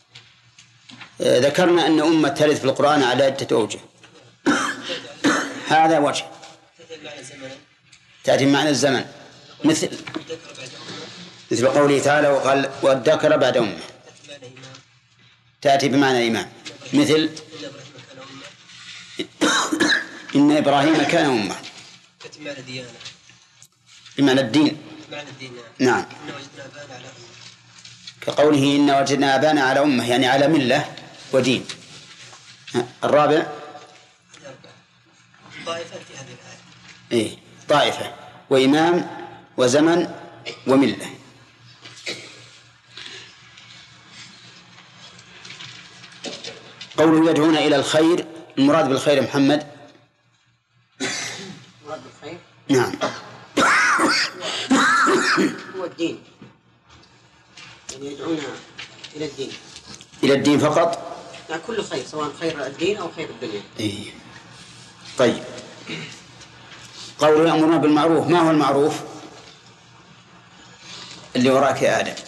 S1: ذكرنا أن أمة ترد في القرآن على عدة أوجه، هذا وجه تأتي معنى الزمن مثل قوله تعالى وقال والذكر بعد أمة، تأتي بمعنى الإمام مثل إن إبراهيم كان أمة، بمعنى الدين. نعم، كقوله إن وجدنا آبانا على أمة يعني على ملة ودين. الرابع
S10: طائفة في هذه الآية.
S1: إيه طائفة وإمام وزمن وملة. قوله يدعون إلى الخير، المراد بالخير محمد؟
S10: المراد بالخير
S1: نعم
S10: هو الدين، يعني يدعون إلى الدين.
S1: إلى الدين فقط؟
S10: يعني كل خير سواء خير الدين أو خير الدنيا.
S1: إيه. طيب قوله يأمرون بالمعروف، ما هو المعروف اللي وراك يا آدم؟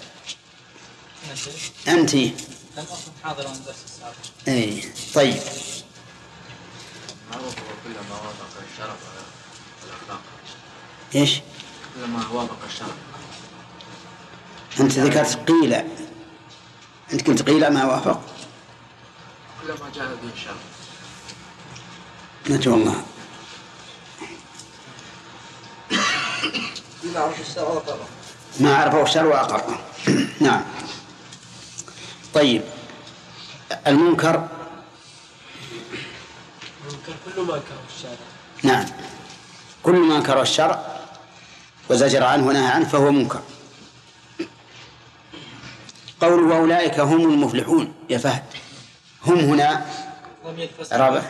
S1: أنت
S11: لم أكن حاضرا الدرس السابق.
S1: إيه. طيب
S12: المعروف هو كل ما وافق الشرع
S1: إيش؟
S3: لما وافق الشرع.
S1: أنت ذكرت قيل، أنت قلت قيل ما وافق.
S3: لما جاء به الشرع.
S1: نجو الله.
S10: ما عرف الشرع وأقره.
S1: ما عرفه الشرع وأقره. نعم. طيب المنكر
S2: كل ما أنكره الشارع.
S1: نعم، كل ما أنكره الشرع وزجر عنه ونهى عنه فهو منكر. قوله وأولئك هم المفلحون يا فهد، هم هنا إعرابه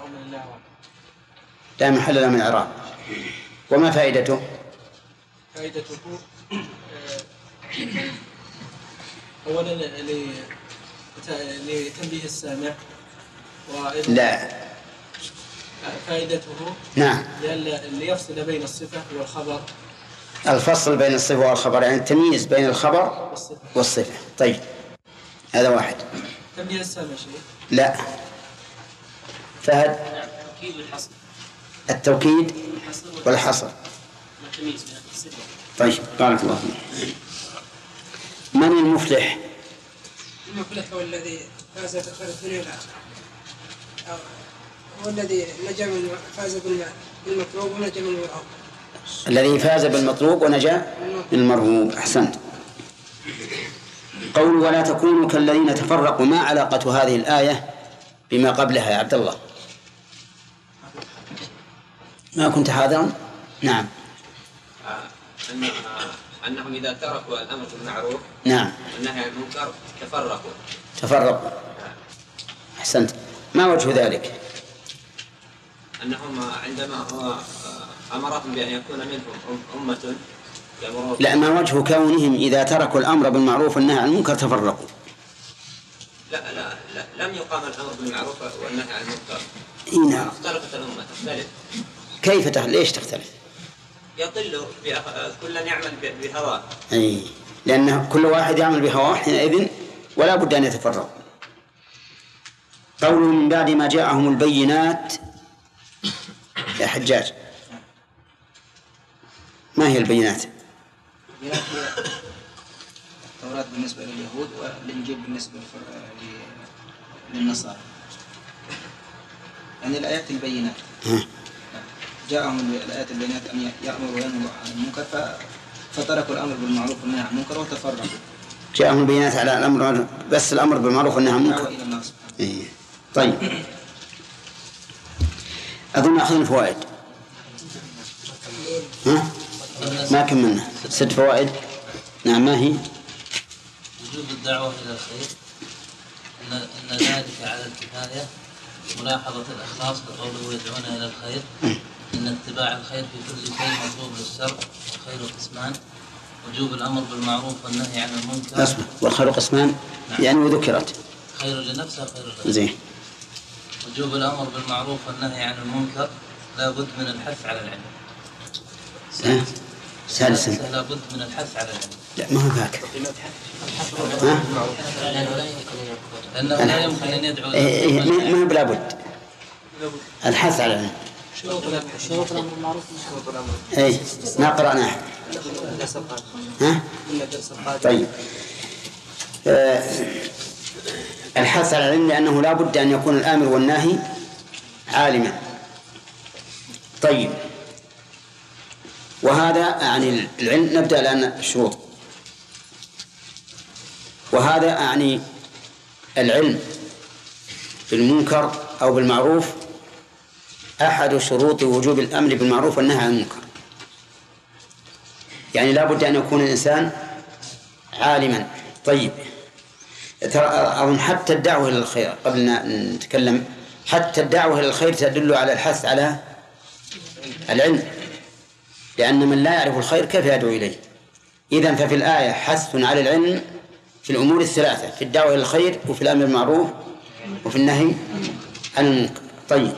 S1: لا محل له من إعراب. وما فائدته؟
S6: فائدته أولا لتنبيه السامع،
S1: لا
S6: فائدته
S1: نعم
S6: ليفصل بين الصفة والخبر.
S1: الفصل بين الصفة والخبر يعني التمييز بين الخبر والصفة. طيب هذا واحد.
S6: تنبيه السامع شيء؟
S1: لا فهد.
S2: التوكيد والحصر.
S1: التوكيد والحصر.
S2: التمييز بين الصفة.
S1: طيب بارك الله فيك. من المفلح؟
S12: المفلح هو الذي فاز بخير الدنيا والآخرة، هو الذي نجا من فاز بالمطلوب ونجا من المرغوب.
S1: الذي فاز بالمطلوب ونجا من المرغوب. أحسنت. قول ولا تكونوا كالذين تفرقوا، ما علاقة هذه الآية بما قبلها يا عبد الله؟ ما كنت حاضرا؟ نعم.
S3: أنهم إذا تركوا الأمر بالمعروف
S1: نعم
S3: والنهي عن المنكر
S1: تفرقوا. أحسنت. ما وجه ذلك؟
S3: أنهم عندما أمرهم بأن يكون منهم أمة يأمرون.
S1: لا، ما وجه كونهم إذا تركوا الأمر بالمعروف والنهي عن المنكر تفرقوا؟
S3: لا لم يقام الأمر بالمعروف والنهي عن المنكر.
S1: نعم.
S3: اختلفت الأمة تختلف.
S1: كيف ليش تختلف؟
S3: يضل كل يعمل بهواه.
S1: أي لأن كل واحد يعمل بهواه حينئذ ولا بد أن يتفرقوا. قوله من بعد ما جاءهم البينات يا حجاج، ما هي البينات؟
S3: البينات هي التوراة بالنسبة لليهود والإنجيل بالنسبة للنصارى، يعني الآيات البينات. جاءهم الآيات البينات أن يأمروا وينهوا عن المنكر فتركوا الأمر بالمعروف والنهي عن المنكر وتفرقوا.
S1: جاءهم البينات على الأمر، بس الأمر بالمعروف والنهي عن المنكر. إيه. طيب أظن أخذنا الفوائد. ما كملنا 6 فوائد. نعم. ما هي؟
S11: وجوب الدعوة إلى الخير، أن ذلك على الكفاية، ملاحظة الإخلاص بقوله يدعون إلى الخير، أن اتباع الخير في كل شيء مطلوب للشرع، والخير قسمان، وجوب الأمر بالمعروف والنهي عن المنكر.
S1: أسمع، والخير قسمان. نعم. يعني وذكرت
S11: خير لنفسه وخير لغيره.
S1: زين.
S11: وجوب الأمر بالمعروف والنهي عن المنكر لا بد من الحث على العلم.
S1: سادسا
S11: لا بد من الحث على العلم.
S1: لا ما هو ذاك.
S11: لأنه لا يمكن أن يدعو
S1: ما هو بلا بد الحث على العلم.
S12: شروط الأمر بالمعروف.
S1: أي ما قرأناه. ها؟ طيب. الحث على العلم لأنه لا بد أن يكون الآمر والناهي عالما. طيب وهذا يعني العلم. نبدأ الآن الشروط. وهذا يعني العلم بالمنكر أو بالمعروف أحد شروط وجوب الأمر بالمعروف والنهي عن المنكر. يعني لا بد أن يكون الإنسان عالما. طيب أظن حتى الدعوة إلى الخير قبل أن نتكلم، حتى الدعوة إلى الخير تدل على الحث على العلم، لأن من لا يعرف الخير كيف يدعو إليه؟ إذن ففي الآية حث على العلم في الأمور الثلاثة، في الدعوة إلى الخير وفي الأمر بالمعروف وفي النهي عن المنكر. طيب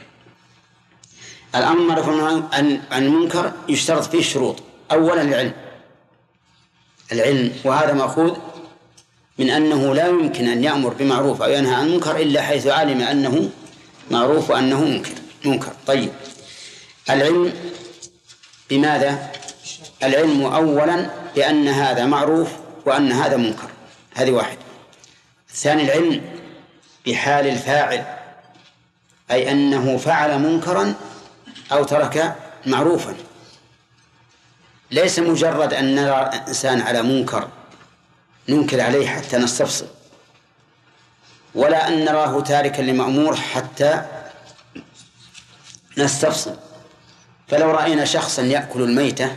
S1: الأمر بالمعروف عن المنكر يشترط فيه شروط. أولا العلم، وهذا مأخوذ من أنه لا يمكن أن يأمر بمعروف أو ينهى عن منكر إلا حيث علم أنه معروف وأنه منكر. طيب العلم بماذا؟ العلم أولا بأن هذا معروف وأن هذا منكر، هذه واحد. الثاني العلم بحال الفاعل، أي أنه فعل منكرا أو ترك معروفا، ليس مجرد أن نرى إنسان على منكر ننكر عليه حتى نستفصل، ولا أن نراه تاركا لمأمور حتى نستفصل. فلو رأينا شخصا يأكل الميتة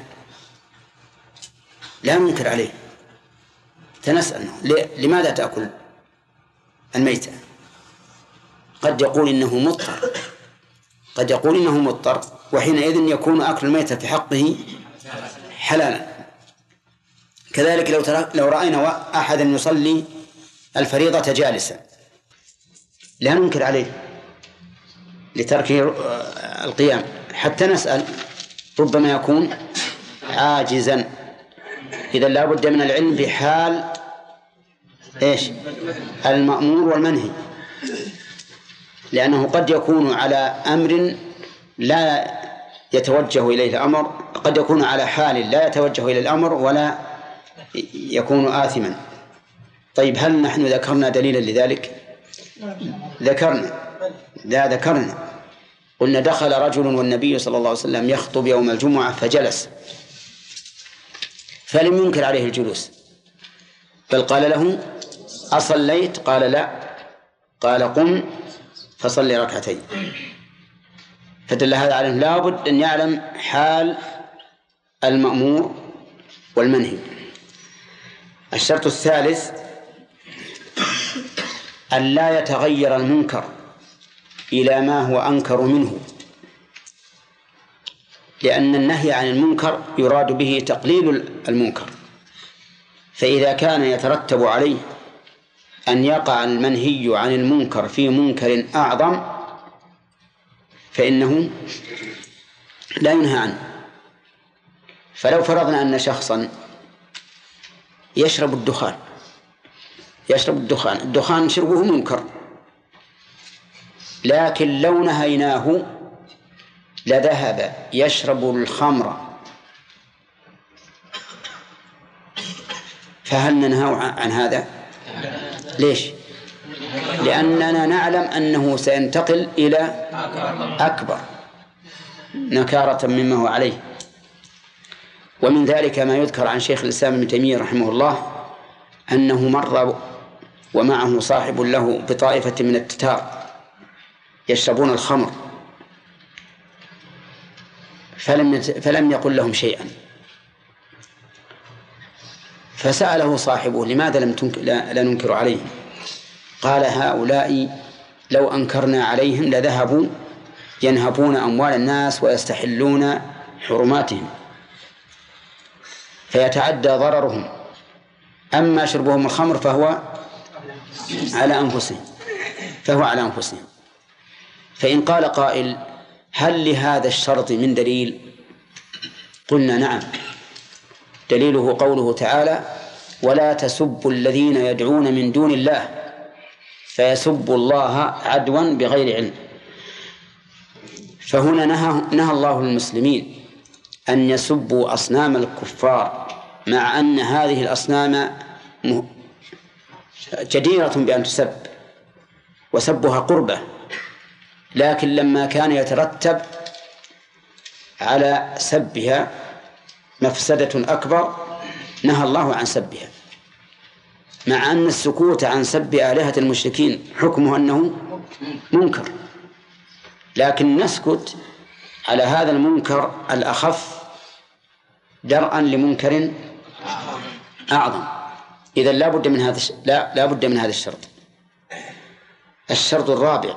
S1: لا ننكر عليه، تنسأل لماذا تأكل الميتة؟ قد يقول إنه مضطر، قد يقول إنه مضطر، وحينئذ يكون أكل الميتة في حقه حلالا. كذلك لو رأينا أحدا يصلي الفريضة جالسا لا ننكر عليه لترك القيام حتى نسأل، ربما يكون عاجزا. إذا لا بد من العلم بحال إيش؟ المأمور والمنهي، لأنه قد يكون على أمر لا يتوجه إليه الأمر، قد يكون على حال لا يتوجه إلى الأمر ولا يكون آثما. طيب هل نحن ذكرنا دليلا لذلك؟ ذكرنا قلنا دخل رجل والنبي صلى الله عليه وسلم يخطب يوم الجمعة فجلس، فلم ينكر عليه الجلوس، بل قال له أصليت؟ قال لا، قال قم فصلي ركعتين. فدل هذا على أنه لا بد أن يعلم حال المأمور والمنهي. الشرط الثالث أن لا يتغير المنكر إلى ما هو أنكر منه، لأن النهي عن المنكر يراد به تقليل المنكر، فإذا كان يترتب عليه أن يقع المنهي عن المنكر في منكر أعظم فإنه لا ينهى عنه. فلو فرضنا أن شخصا يشرب الدخان شربه منكر، لكن لو نهيناه لذهب يشرب الخمر، فهل ننهى عن هذا؟ ليش؟ لأننا نعلم أنه سينتقل إلى أكبر نكارة مما هو عليه. ومن ذلك ما يذكر عن شيخ الإسلام ابن تيمية رحمه الله أنه مر ومعه صاحب له بطائفة من التتار يشربون الخمر، فلم يقل لهم شيئا، فسأله صاحبه لماذا لا ننكر عليهم؟ قال هؤلاء لو أنكرنا عليهم لذهبوا ينهبون أموال الناس ويستحلون حرماتهم فيتعدى ضررهم، أما شربهم الخمر فهو على أنفسهم. فإن قال قائل هل لهذا الشرط من دليل؟ قلنا نعم، دليله قوله تعالى ولا تسبوا الذين يدعون من دون الله فيسبوا الله عدوا بغير علم. فهنا نهى الله المسلمين أن يسبوا أصنام الكفار، مع أن هذه الأصنام جديرة بأن تسب وسبها قربة، لكن لما كان يترتب على سبها مفسدة أكبر نهى الله عن سبها، مع أن السكوت عن سب آلهة المشركين حكمه أنه منكر، لكن نسكت على هذا المنكر الأخف درءا لمنكر أعظم. إذا لا بد من هذا الشرط. الشرط الرابع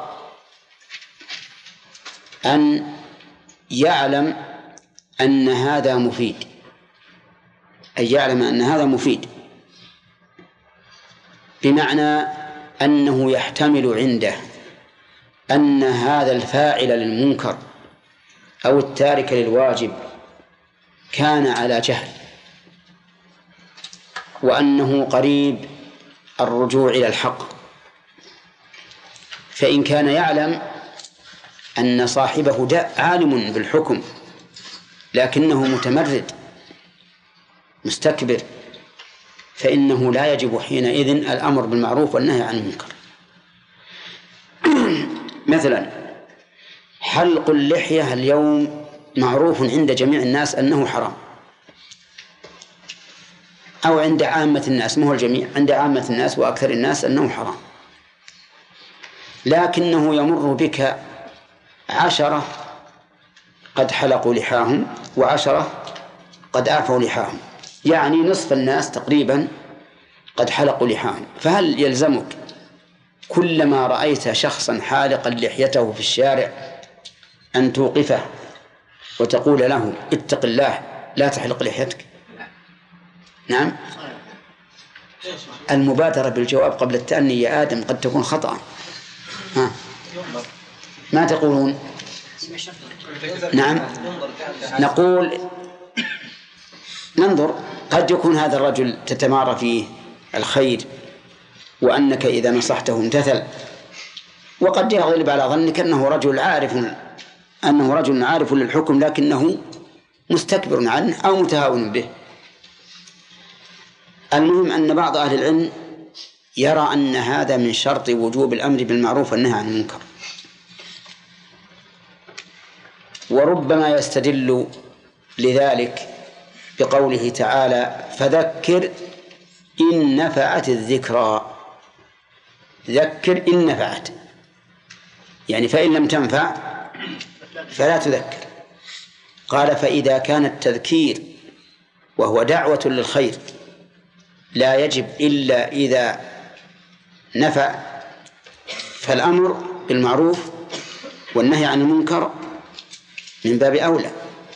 S1: أن يعلم أن هذا مفيد، أن يعلم أن هذا مفيد بمعنى أنه يحتمل عنده أن هذا الفاعل للمنكر أو التارك للواجب كان على جهل، وأنه قريب الرجوع إلى الحق. فإن كان يعلم أن صاحبه عالم بالحكم لكنه متمرد مستكبر، فإنه لا يجب حينئذ الأمر بالمعروف والنهي عن المنكر. مثلا حلق اللحية اليوم معروف عند جميع الناس أنه حرام، أو عند عامة الناس، ما هو الجميع، عند عامة الناس وأكثر الناس أنه حرام، لكنه يمر بك 10 قد حلقوا لحاهم و10 قد آفوا لحاهم، يعني نصف الناس تقريبا قد حلقوا لحاهم. فهل يلزمك كلما رأيت شخصا حالقا لحيته في الشارع أن توقفه وتقول له اتق الله لا تحلق لحيتك؟ نعم. المبادرة بالجواب قبل التأني يا آدم قد تكون خطأ. ما تقولون؟ نعم، نقول ننظر، قد يكون هذا الرجل تتمارى فيه الخير وأنك إذا نصحته امتثل، وقد يغلب على ظنك أنه رجل عارف للحكم لكنه مستكبر عنه أو متهاون به. المهم أن بعض أهل العلم يرى أن هذا من شرط وجوب الأمر بالمعروف والنهي عن المنكر، وربما يستدل لذلك بقوله تعالى فذكر إن نفعت الذكرى. ذكر إن نفعت، يعني فإن لم تنفع فلا تذكر. قال فإذا كان التذكير وهو دعوة للخير لا يجب إلا إذا نفع، فالأمر بالمعروف والنهي عن المنكر من باب أولى،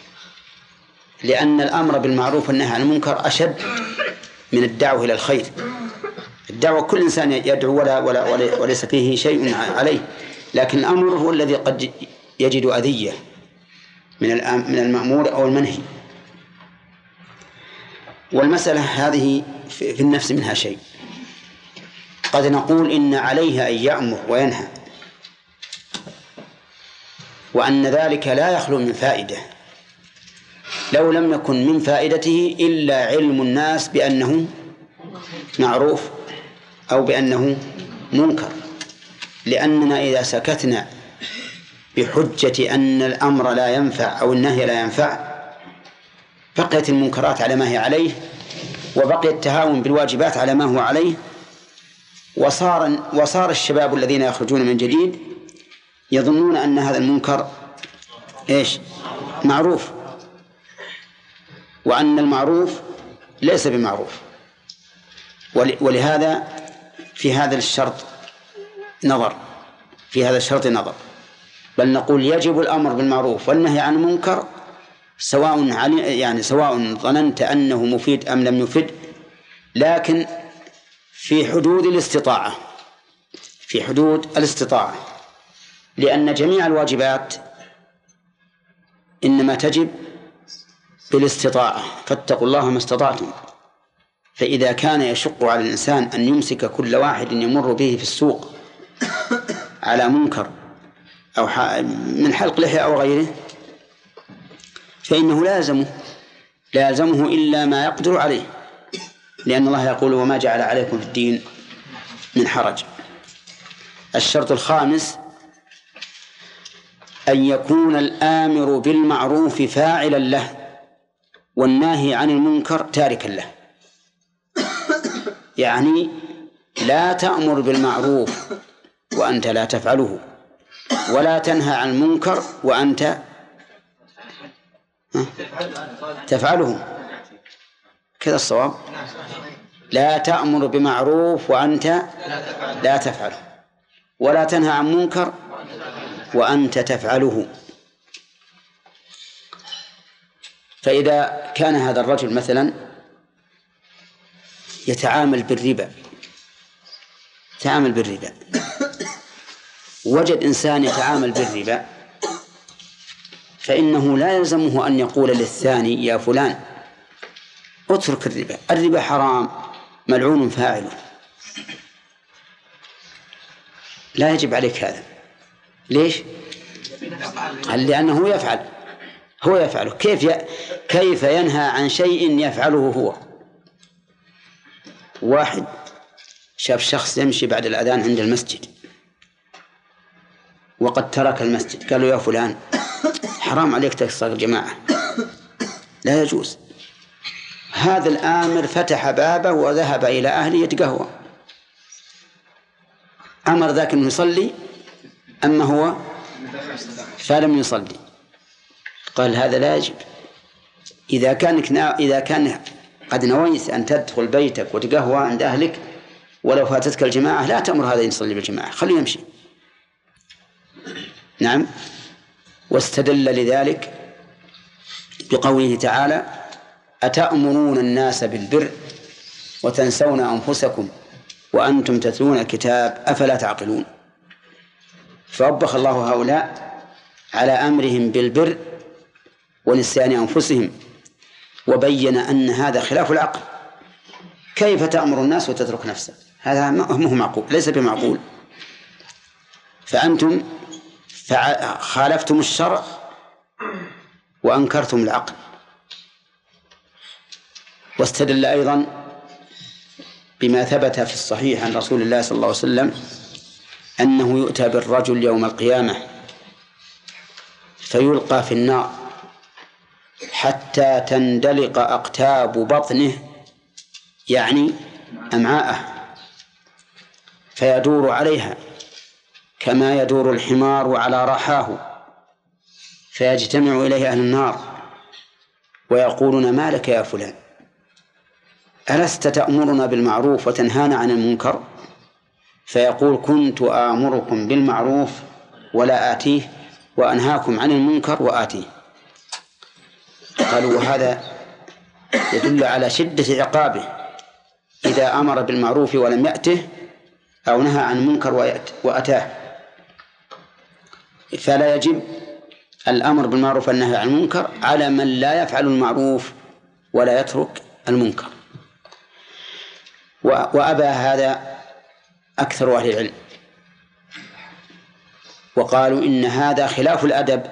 S1: لأن الأمر بالمعروف والنهي عن المنكر أشد من الدعوة إلى الخير. الدعوة كل إنسان يدعو وليس فيه شيء عليه، لكن الأمر هو الذي قد يجد أذية من المأمور أو المنهي. والمسألة هذه في النفس منها شيء، قد نقول إن عليه أن يأمر وينهى، وأن ذلك لا يخلو من فائدة، لو لم يكن من فائدته إلا علم الناس بأنه معروف أو بأنه منكر. لأننا إذا سكتنا بحجة أن الأمر لا ينفع أو النهي لا ينفع بقيت المنكرات على ما هي عليه، وبقي التهاون بالواجبات على ما هو عليه، وصار الشباب الذين يخرجون من جديد يظنون أن هذا المنكر معروف، وأن المعروف ليس بمعروف. ولهذا في هذا الشرط نظر، بل نقول يجب الأمر بالمعروف والنهي عن المنكر سواء ظننت أنه مفيد أم لم يفد، لكن في حدود الاستطاعة، لأن جميع الواجبات إنما تجب بالاستطاعة، فاتقوا الله ما استطعتم. فإذا كان يشق على الإنسان أن يمسك كل واحد يمر به في السوق على منكر أو من حلق لحية أو غيره، فإنه لا يلزمه إلا ما يقدر عليه، لأن الله يقول وما جعل عليكم في الدين من حرج. الشرط الخامس أن يكون الآمر بالمعروف فاعلا له والناهي عن المنكر تاركا له. يعني لا تأمر بالمعروف وأنت لا تفعله، ولا تنهى عن المنكر وأنت تفعله. كذا الصواب، لا تأمر بمعروف وأنت لا تفعله، ولا تنهى عن منكر وأنت تفعله. فإذا كان هذا الرجل مثلا يتعامل بالربا، وجد إنسان يتعامل بالربا، فإنه لا يلزمه أن يقول للثاني يا فلان اترك الربا حرام ملعون فاعله. لا يجب عليك هذا. ليش؟ قال لأنه يفعل، هو يفعله. كيف ينهى عن شيء يفعله هو؟ واحد شاف شخص يمشي بعد الأذان عند المسجد وقد ترك المسجد، قال له يا فلان حرام عليك تكسر الجماعة، لا يجوز. هذا الآمر فتح بابه وذهب إلى أهله يتقهوى، أمر ذاك أنه يصلي، أما هو فلم يصلي. قال هذا لا يجب. إذا كان قد نويت أن تدخل بيتك وتقهوى عند أهلك ولو فاتتك الجماعة لا تأمر هذا يصلي بالجماعة، خليه يمشي. نعم. واستدل لذلك بقوله تعالى أتأمرون الناس بالبر وتنسون أنفسكم وأنتم تتلون الكتاب أفلا تعقلون. فوبخ الله هؤلاء على أمرهم بالبر ونسيان أنفسهم، وبين أن هذا خلاف العقل. كيف تأمر الناس وتترك نفسك؟ هذا ما هو معقول، ليس بمعقول. فأنتم خالفتم الشرع وأنكرتم العقل. واستدل أيضا بما ثبت في الصحيح عن رسول الله صلى الله عليه وسلم أنه يؤتى بالرجل يوم القيامة فيلقى في النار حتى تندلق أقتاب بطنه، يعني أمعاءه، فيدور عليها كما يدور الحمار على رحاه، فيجتمع إليه أهل النار ويقولون ما لك يا فلان، ألست تأمرنا بالمعروف وتنهانا عن المنكر؟ فيقول كنت آمركم بالمعروف ولا آتيه وأنهاكم عن المنكر وآتيه. قالوا وهذا يدل على شدة عقابه إذا أمر بالمعروف ولم يأته أو نهى عن المنكر وأتاه. فلا يجب الأمر بالمعروف والنهي عن المنكر على من لا يفعل المعروف ولا يترك المنكر. وأبى هذا أكثر أهل العلم، وقالوا إن هذا خلاف الأدب،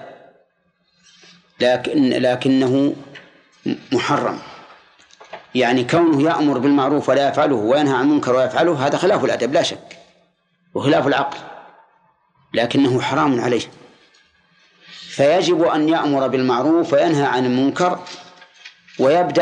S1: لكنه محرم. يعني كونه يأمر بالمعروف ولا يفعله وينهى عن المنكر ويفعله هذا خلاف الأدب لا شك، وخلاف العقل، لكنه حرام عليه. فيجب أن يأمر بالمعروف وينهى عن المنكر ويبدأ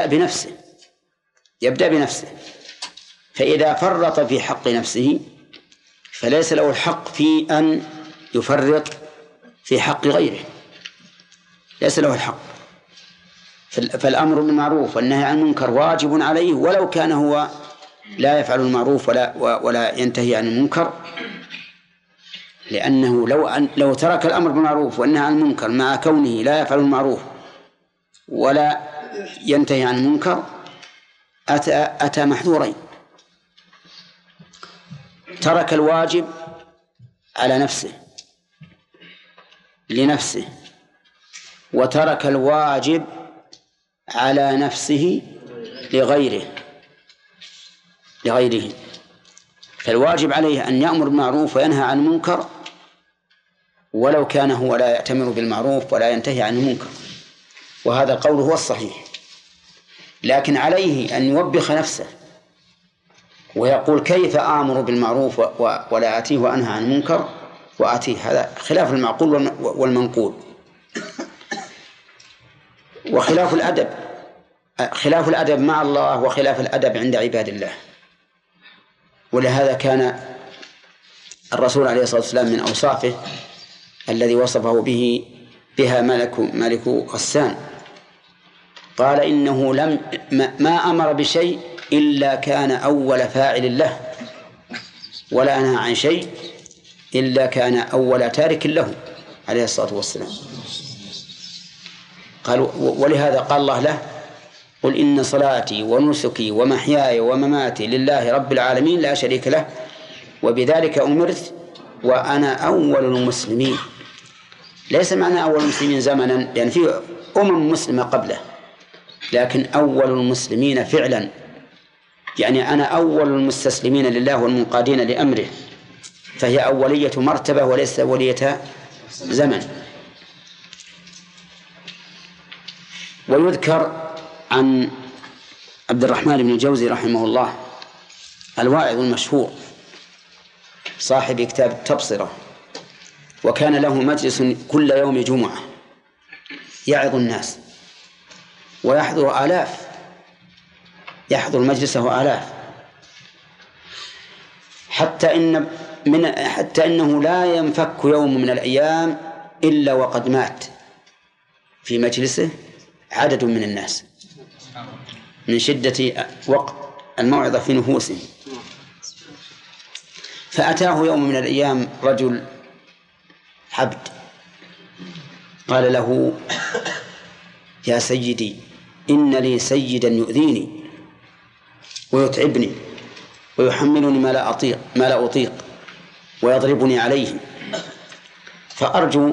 S1: بنفسه. فإذا فرط في حق نفسه فليس له الحق في أن يفرط في حق غيره، ليس له الحق. فالأمر بالمعروف والنهي عن المنكر واجب عليه ولو كان هو لا يفعل المعروف ولا ينتهي عن المنكر، لأنه لو ترك الأمر بالمعروف والنهي عن المنكر مع كونه لا يفعل المعروف ولا ينتهي عن المنكر أتى محذورين. ترك الواجب على نفسه لنفسه، وترك الواجب على نفسه لغيره. فالواجب عليه أن يأمر بالمعروف وينهى عن المنكر ولو كان هو لا يأتمر بالمعروف ولا ينتهي عن المنكر، وهذا القول هو الصحيح. لكن عليه أن يوبخ نفسه ويقول كيف آمر بالمعروف ولا آتيه وأنهى عن المنكر وآتيه، هذا خلاف المعقول والمنقول. وخلاف الأدب، خلاف الأدب مع الله وخلاف الأدب عند عباد الله. ولهذا كان الرسول عليه الصلاة والسلام من أوصافه الذي وصفه بها ملك غسان، قال إنه ما أمر بشيء إلا كان أول فاعل له، ولا نهى عن شيء إلا كان أول تارك له عليه الصلاة والسلام. قالوا ولهذا قال الله له قل إن صلاتي ونسكي ومحياي ومماتي لله رب العالمين لا شريك له وبذلك أمرت وأنا أول المسلمين. ليس معنى أول المسلمين زمنا، لأن في مسلمة قبله، لكن أول المسلمين فعلا، يعني أنا أول المستسلمين لله والمنقادين لأمره، فهي أولية مرتبة وليس أولية زمن. ويذكر عن عبد الرحمن بن الجوزي رحمه الله الواعظ المشهور صاحب كتاب التبصرة، وكان له مجلس كل يوم جمعة يعظ الناس ويحضر آلاف، يحضر مجلسه آلاف، حتى إنه لا ينفك يوم من الأيام إلا وقد مات في مجلسه عدد من الناس من شدة وقت الموعظة في نفوسهم. فأتاه يوم من الأيام رجل عبد قال له: يا سيدي، إن لي سيدا يؤذيني ويتعبني ويحملني ما لا أطيق ويضربني عليه، فأرجو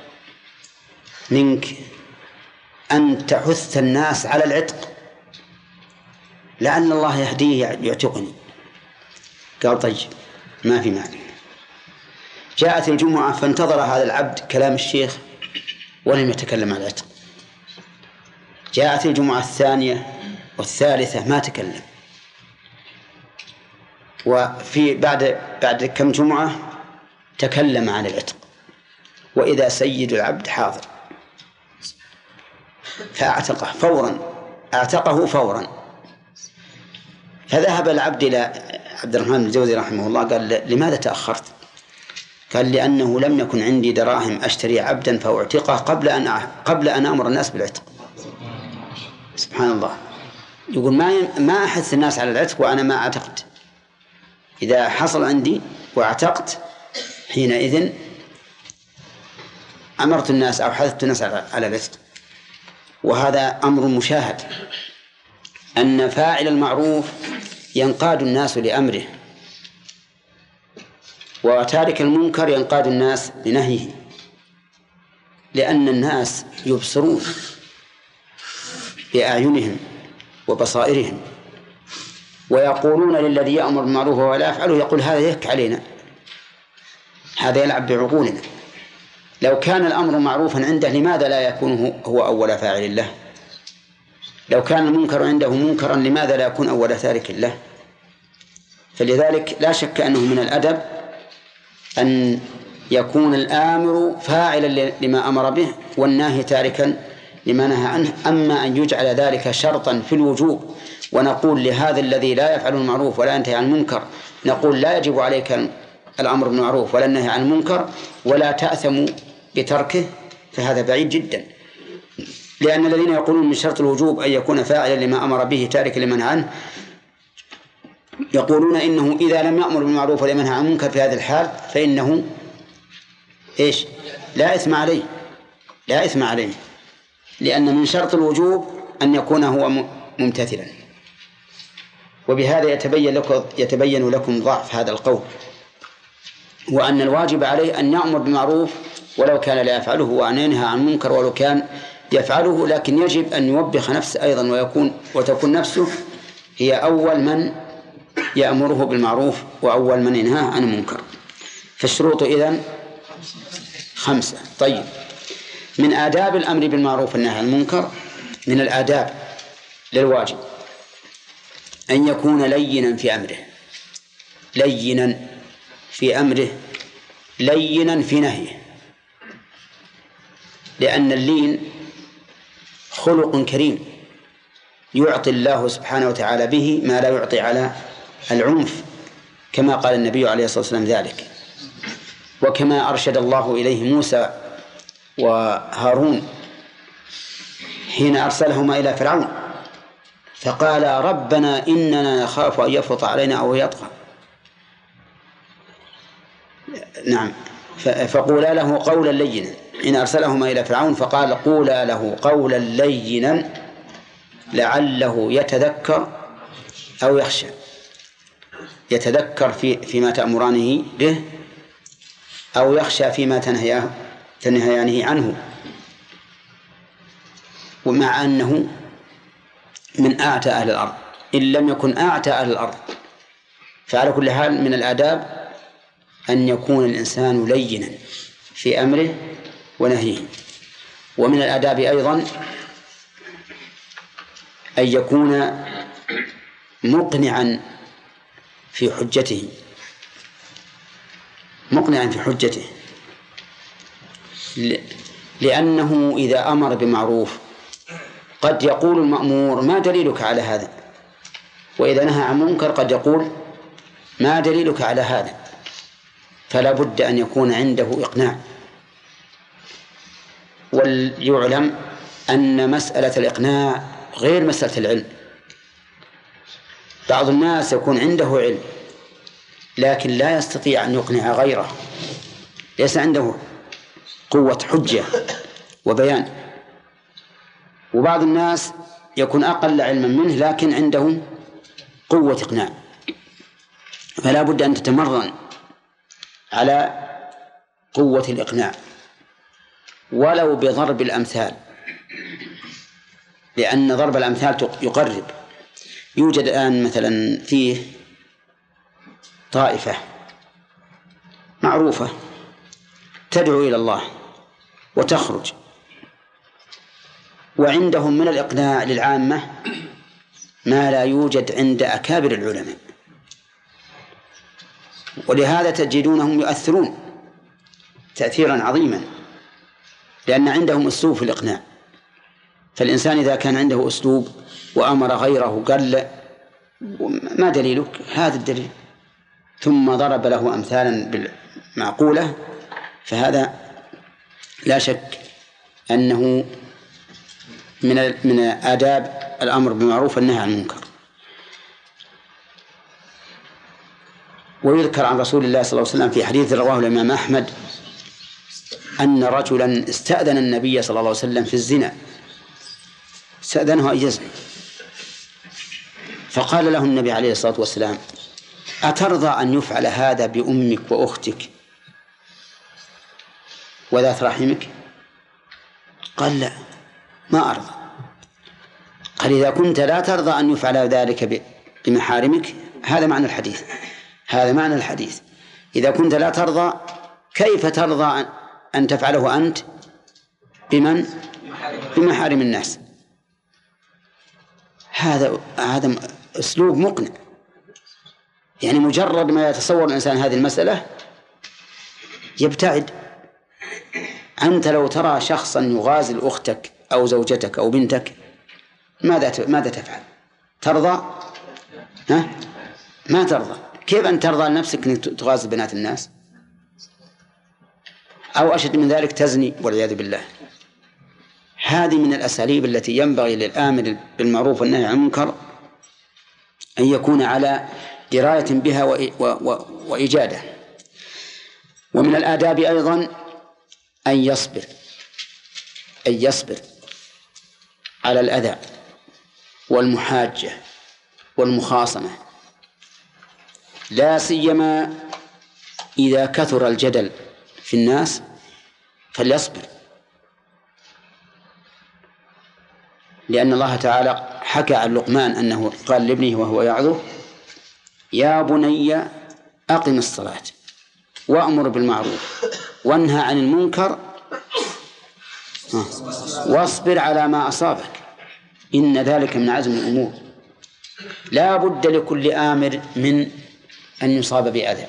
S1: منك أن تحث الناس على العتق لعل الله يهديه يعتقني. قال: طيب، ما في معنى. جاءت الجمعة فانتظر هذا العبد كلام الشيخ ولم يتكلم عن العتق. جاءت الجمعة الثانية والثالثة ما تكلم. وفي بعد كم جمعة تكلم عن العتق، وإذا سيد العبد حاضر فأعتقه فورا. فذهب العبد إلى عبد الرحمن الجوزي رحمه الله قال: لماذا تأخرت؟ قال: لأنه لم يكن عندي دراهم أشتري عبدا فأعتقه قبل أن أمر الناس بالعتق. سبحان الله، يقول ما أحث الناس على العتق وأنا ما أعتقد. إذا حصل عندي واعتقت حينئذ أمرت الناس أو حثت الناس على العتق. وهذا أمر مشاهد، أن فاعل المعروف ينقاد الناس لأمره، وتارك المنكر ينقاد الناس لنهيه، لأن الناس يبصرون بأعينهم وبصائرهم، ويقولون للذي يأمر بالمعروف ولا يفعله يقول: هذا يهك علينا، هذا يلعب بعقولنا. لو كان الأمر معروفا عنده لماذا لا يكون هو أول فاعل له؟ لو كان المنكر عنده منكرا لماذا لا يكون أول تارك له؟ فلذلك لا شك أنه من الأدب أن يكون الآمر فاعلا لما أمر به والناهي تاركا لما نهى عنه. أما أن يجعل ذلك شرطا في الوجوب ونقول لهذا الذي لا يفعل المعروف ولا ينتهي عن المنكر نقول: لا يجب عليك الأمر بالمعروف ولا النهي عن المنكر ولا تأثم بتركه، فهذا بعيد جدا. لأن الذين يقولون من شرط الوجوب أن يكون فاعلا لما أمر به تاركا لما نهى عنه يقولون إنه إذا لم يأمر بالمعروف ولا ينهى عن المنكر في هذه الحال فإنه لا إثم عليه، لأن من شرط الوجوب أن يكون هو ممتثلا. وبهذا يتبين لكم ضعف هذا القول، وأن الواجب عليه أن يأمر بالمعروف ولو كان لا يفعله، وأن ينهى عن المنكر ولو كان يفعله، لكن يجب أن يوبخ نفسه أيضا وتكون نفسه هي أول من يأمره بالمعروف وأول من ينهاه عن المنكر. فالشروط إذن 5. طيب، من آداب الأمر بالمعروف والنهي عن المنكر، من الآداب للواجب أن يكون لينا في أمره، لينا في أمره، لينا في نهيه، لأن اللين خلق كريم يعطي الله سبحانه وتعالى به ما لا يعطي على العنف، كما قال النبي عليه الصلاة والسلام ذلك، وكما أرشد الله إليه موسى وهارون حين أرسلهما إلى فرعون فقال: ربنا إننا نخاف أن يفرط علينا أو يطغى. نعم، فقولا له قولا لينا. حين أرسلهما إلى فرعون فقال: قولا له قولا لينا لعله يتذكر أو يخشى، يتذكر فيما تأمرانه به أو يخشى فيما تنهيانه عنه. ومع أنه من أعتى أهل الأرض إن لم يكن أعتى أهل الأرض، فعلى كل حال من الآداب أن يكون الإنسان لينا في أمره ونهيه. ومن الآداب أيضا أن يكون مقنعا في حجته، مقنعا في حجته، لأنه إذا أمر بمعروف قد يقول المأمور ما دليلك على هذا، وإذا نهى عن منكر قد يقول ما دليلك على هذا، فلا بد أن يكون عنده إقناع. وليعلم أن مسألة الإقناع غير مسألة العلم. بعض الناس يكون عنده علم لكن لا يستطيع أن يقنع غيره، ليس عنده قوة حجة وبيان. وبعض الناس يكون أقل علما منه لكن عنده قوة إقناع، فلا بد أن تتمرن على قوة الإقناع ولو بضرب الأمثال، لأن ضرب الأمثال يقرب. يوجد الآن مثلا فيه طائفة معروفة تدعو إلى الله وتخرج، وعندهم من الإقناع للعامة ما لا يوجد عند أكابر العلماء، ولهذا تجدونهم يؤثرون تأثيرا عظيما لأن عندهم أسلوب في الإقناع. فالإنسان إذا كان عنده أسلوب وأمر غيره قال ما دليلك؟ هذا الدليل، ثم ضرب له أمثالا معقولة، فهذا لا شك أنه من آداب الأمر بالمعروف والنهي عن المنكر. ويذكر عن رسول الله صلى الله عليه وسلم في حديث رواه الإمام أحمد أن رجلا استأذن النبي صلى الله عليه وسلم في الزنا، استأذنه أن يزني، فقال له النبي عليه الصلاة والسلام أترضى أن يفعل هذا بأمك وأختك وذات رحمك؟ قال لا، ما أرضى. قال إذا كنت لا ترضى أن يفعل ذلك بمحارمك، هذا معنى الحديث، هذا معنى الحديث. إذا كنت لا ترضى كيف ترضى أن تفعله أنت بمن؟ بمحارم الناس. هذا أسلوب مقنع، يعني مجرد ما يتصور الإنسان هذه المسألة يبتعد. أنت لو ترى شخصا يغازل أختك أو زوجتك أو بنتك ماذا تفعل؟ ترضى؟ ها؟ ما ترضى. كيف أن ترضى لنفسك أنك تغازل بنات الناس؟ أو أشد من ذلك تزني والعياذ بالله. هذه من الأساليب التي ينبغي للآمر بالمعروف والنهي عن المنكر أن يكون على دراية بها وإجادة. ومن الآداب أيضا أن يصبر على الأذى والمحاجة والمخاصمة، لا سيما إذا كثر الجدل في الناس فليصبر، لأن الله تعالى حكى عن لقمان أنه قال لابنه وهو يعظه يا بني أقم الصلاة وأمر بالمعروف وانهى عن المنكر واصبر على ما أصابك إن ذلك من عزم الأمور. لا بد لكل آمر من أن يصاب بأذى،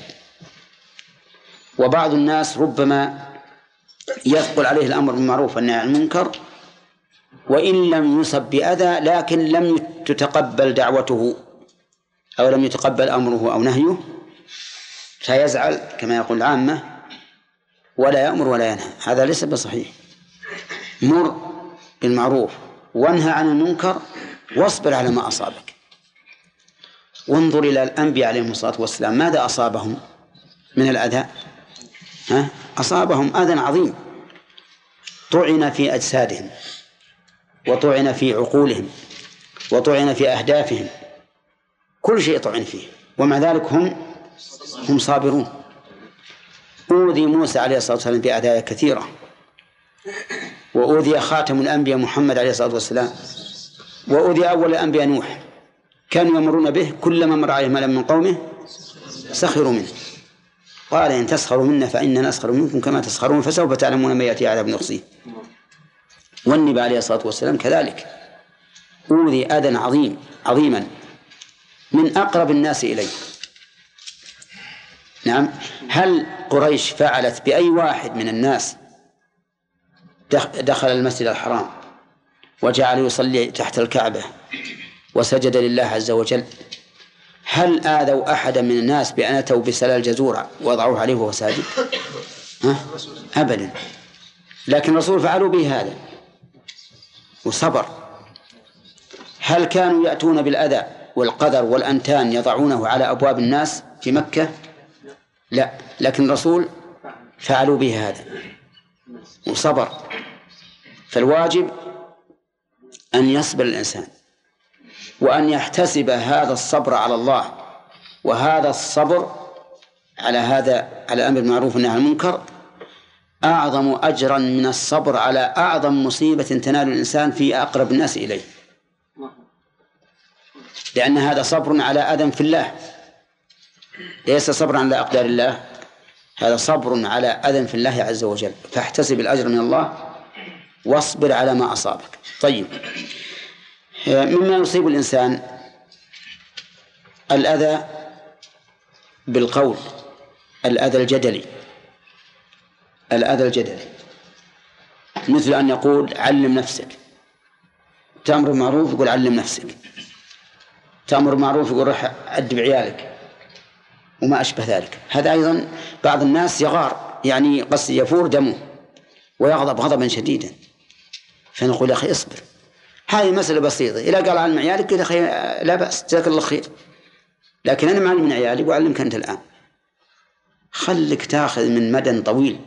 S1: وبعض الناس ربما يثقل عليه الأمر بالمعروف والنهي عن المنكر وإن لم يصب بأذى لكن لم تتقبل دعوته أو لم يتقبل أمره أو نهيه، فيزعل كما يقول العامة ولا يأمر ولا ينهى. هذا ليس بصحيح. مر بالمعروف وانهى عن المنكر واصبر على ما أصابك. وانظر إلى الأنبياء عليهم الصلاة والسلام ماذا أصابهم من الأذى؟ أصابهم أذى عظيم، طعن في أجسادهم وطعن في عقولهم وطعن في أهدافهم، كل شيء طعن فيه، ومع ذلك هم صابرون. أوذي موسى عليه الصلاة والسلام بأذى كثيرة، وأوذي خاتم الأنبياء محمد عليه الصلاة والسلام، وأوذي أول الأنبياء نوح، كانوا يمرون به كلما مر عليه ملأ من قومه سخروا منه قال إن تسخروا منا فإننا نسخر منكم كما تسخرون فسوف تعلمون ما يأتي عذاب يخزيه. والنبي عليه الصلاة والسلام كذلك أوذي أذى عظيما من أقرب الناس إليه. نعم. هل قريش فعلت بأي واحد من الناس دخل المسجد الحرام وجعل يصلي تحت الكعبة وسجد لله عز وجل، هل آذوا أحدا من الناس بأن أتوا بسلال جزورة وضعوه عليه وهو ساجد؟ أبدا. لكن الرسول فعلوا به هذا وصبر. هل كانوا يأتون بالأذى والقذر والأنتان يضعونه على أبواب الناس في مكة؟ لا، لكن الرسول فعلوا به هذا وصبر. فالواجب أن يصبر الإنسان وأن يحتسب هذا الصبر على الله، وهذا الصبر على الأمر بالمعروف والنهي عن المنكر أعظم أجرا من الصبر على أعظم مصيبة تنال الإنسان في أقرب الناس إليه، لأن هذا صبر على أذى في الله، ليس صبر على أقدار الله، هذا صبر على أذى في الله عز وجل. فاحتسب الأجر من الله واصبر على ما أصابك. طيب، مما يصيب الإنسان الأذى بالقول، الأذى الجدلي، مثل أن يقول علم نفسك، تأمر بالمعروف يقول علم نفسك، تأمر بالمعروف يقول روح أدب عيالك وما أشبه ذلك. هذا أيضا بعض الناس يغار، يعني قصد يفور دمه ويغضب غضبا شديدا، فنقول يا أخي اصبر، هذه مسألة بسيطة، إذا قال علم عيالك يا أخي لا بأس جزاك الله خير، لكن أنا معلم عيالي وأعلمك أنت الآن، خلك تأخذ من مدى طويل.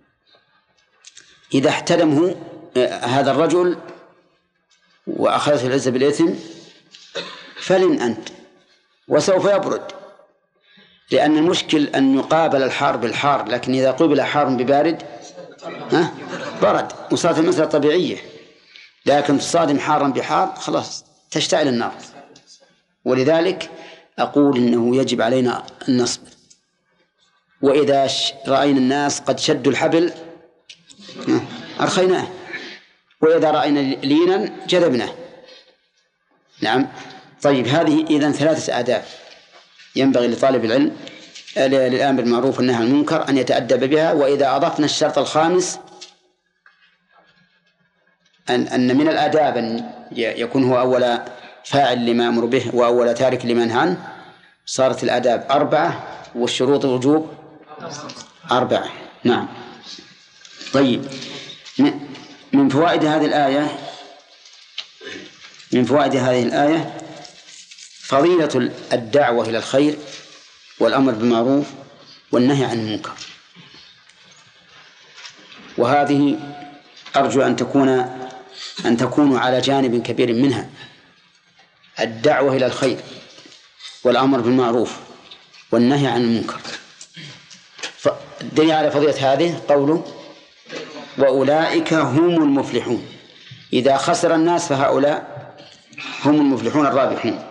S1: إذا احتدمه هذا الرجل وأخذته العزة بالإثم فلن أنت، وسوف يبرد، لأن المشكل أن يقابل الحار بالحار، لكن إذا قبل حار ببارد برد وصارت المسألة طبيعية. لكن تصادم حارا بحار خلاص تشتعل النار. ولذلك أقول إنه يجب علينا أن نصبر، وإذا رأينا الناس قد شدوا الحبل أرخيناه، وإذا رأينا لينا جذبناه. نعم. طيب، هذه إذن 3 آداب ينبغي لطالب العلم للآمر بالمعروف والنهي عن المنكر أن يتأدب بها. وإذا أضفنا الشرط الخامس أن من الآداب أن يكون هو أول فاعل لما أمر به وأول تارك لما نهى عنه، صارت الآداب 4 والشروط الوجوب 4. نعم. طيب، من فوائد هذه الآية فضيلة الدعوة إلى الخير والأمر بالمعروف والنهي عن المنكر، وهذه أرجو أن تكونوا على جانب كبير منها، الدعوة إلى الخير والأمر بالمعروف والنهي عن المنكر. الدليل على فضيلة هذه قوله وأولئك هم المفلحون، إذا خسر الناس فهؤلاء هم المفلحون الرابحون.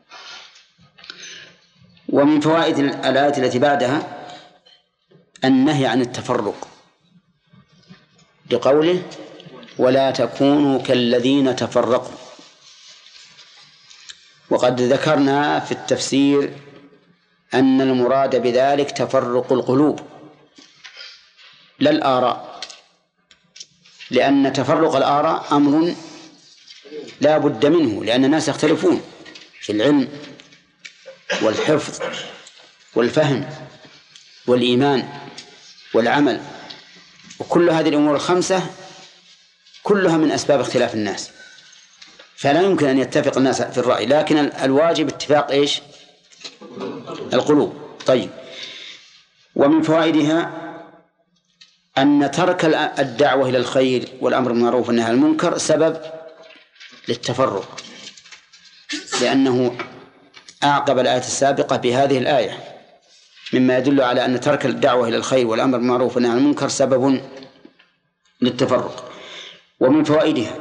S1: ومن فوائد الآيات التي بعدها النهي عن التفرق، لقوله ولا تكونوا كالذين تفرقوا. وقد ذكرنا في التفسير أن المراد بذلك تفرق القلوب لا الآراء، لأن تفرق الآراء أمر لا بد منه، لأن الناس يختلفون في العلم والحفظ والفهم والإيمان والعمل، وكل هذه الأمور الخمسة كلها من أسباب اختلاف الناس، فلا يمكن أن يتفق الناس في الرأي، لكن الواجب اتفاق إيش؟ القلوب. طيب، ومن فوائدها أن ترك الدعوة إلى الخير والأمر بالمعروف والنهي عن المنكر سبب للتفرق، لأنه أعقب الآية السابقة بهذه الآية، مما يدل على أن ترك الدعوة إلى الخير والأمر بالمعروف والنهي عن المنكر سبب للتفرق. ومن فوائدها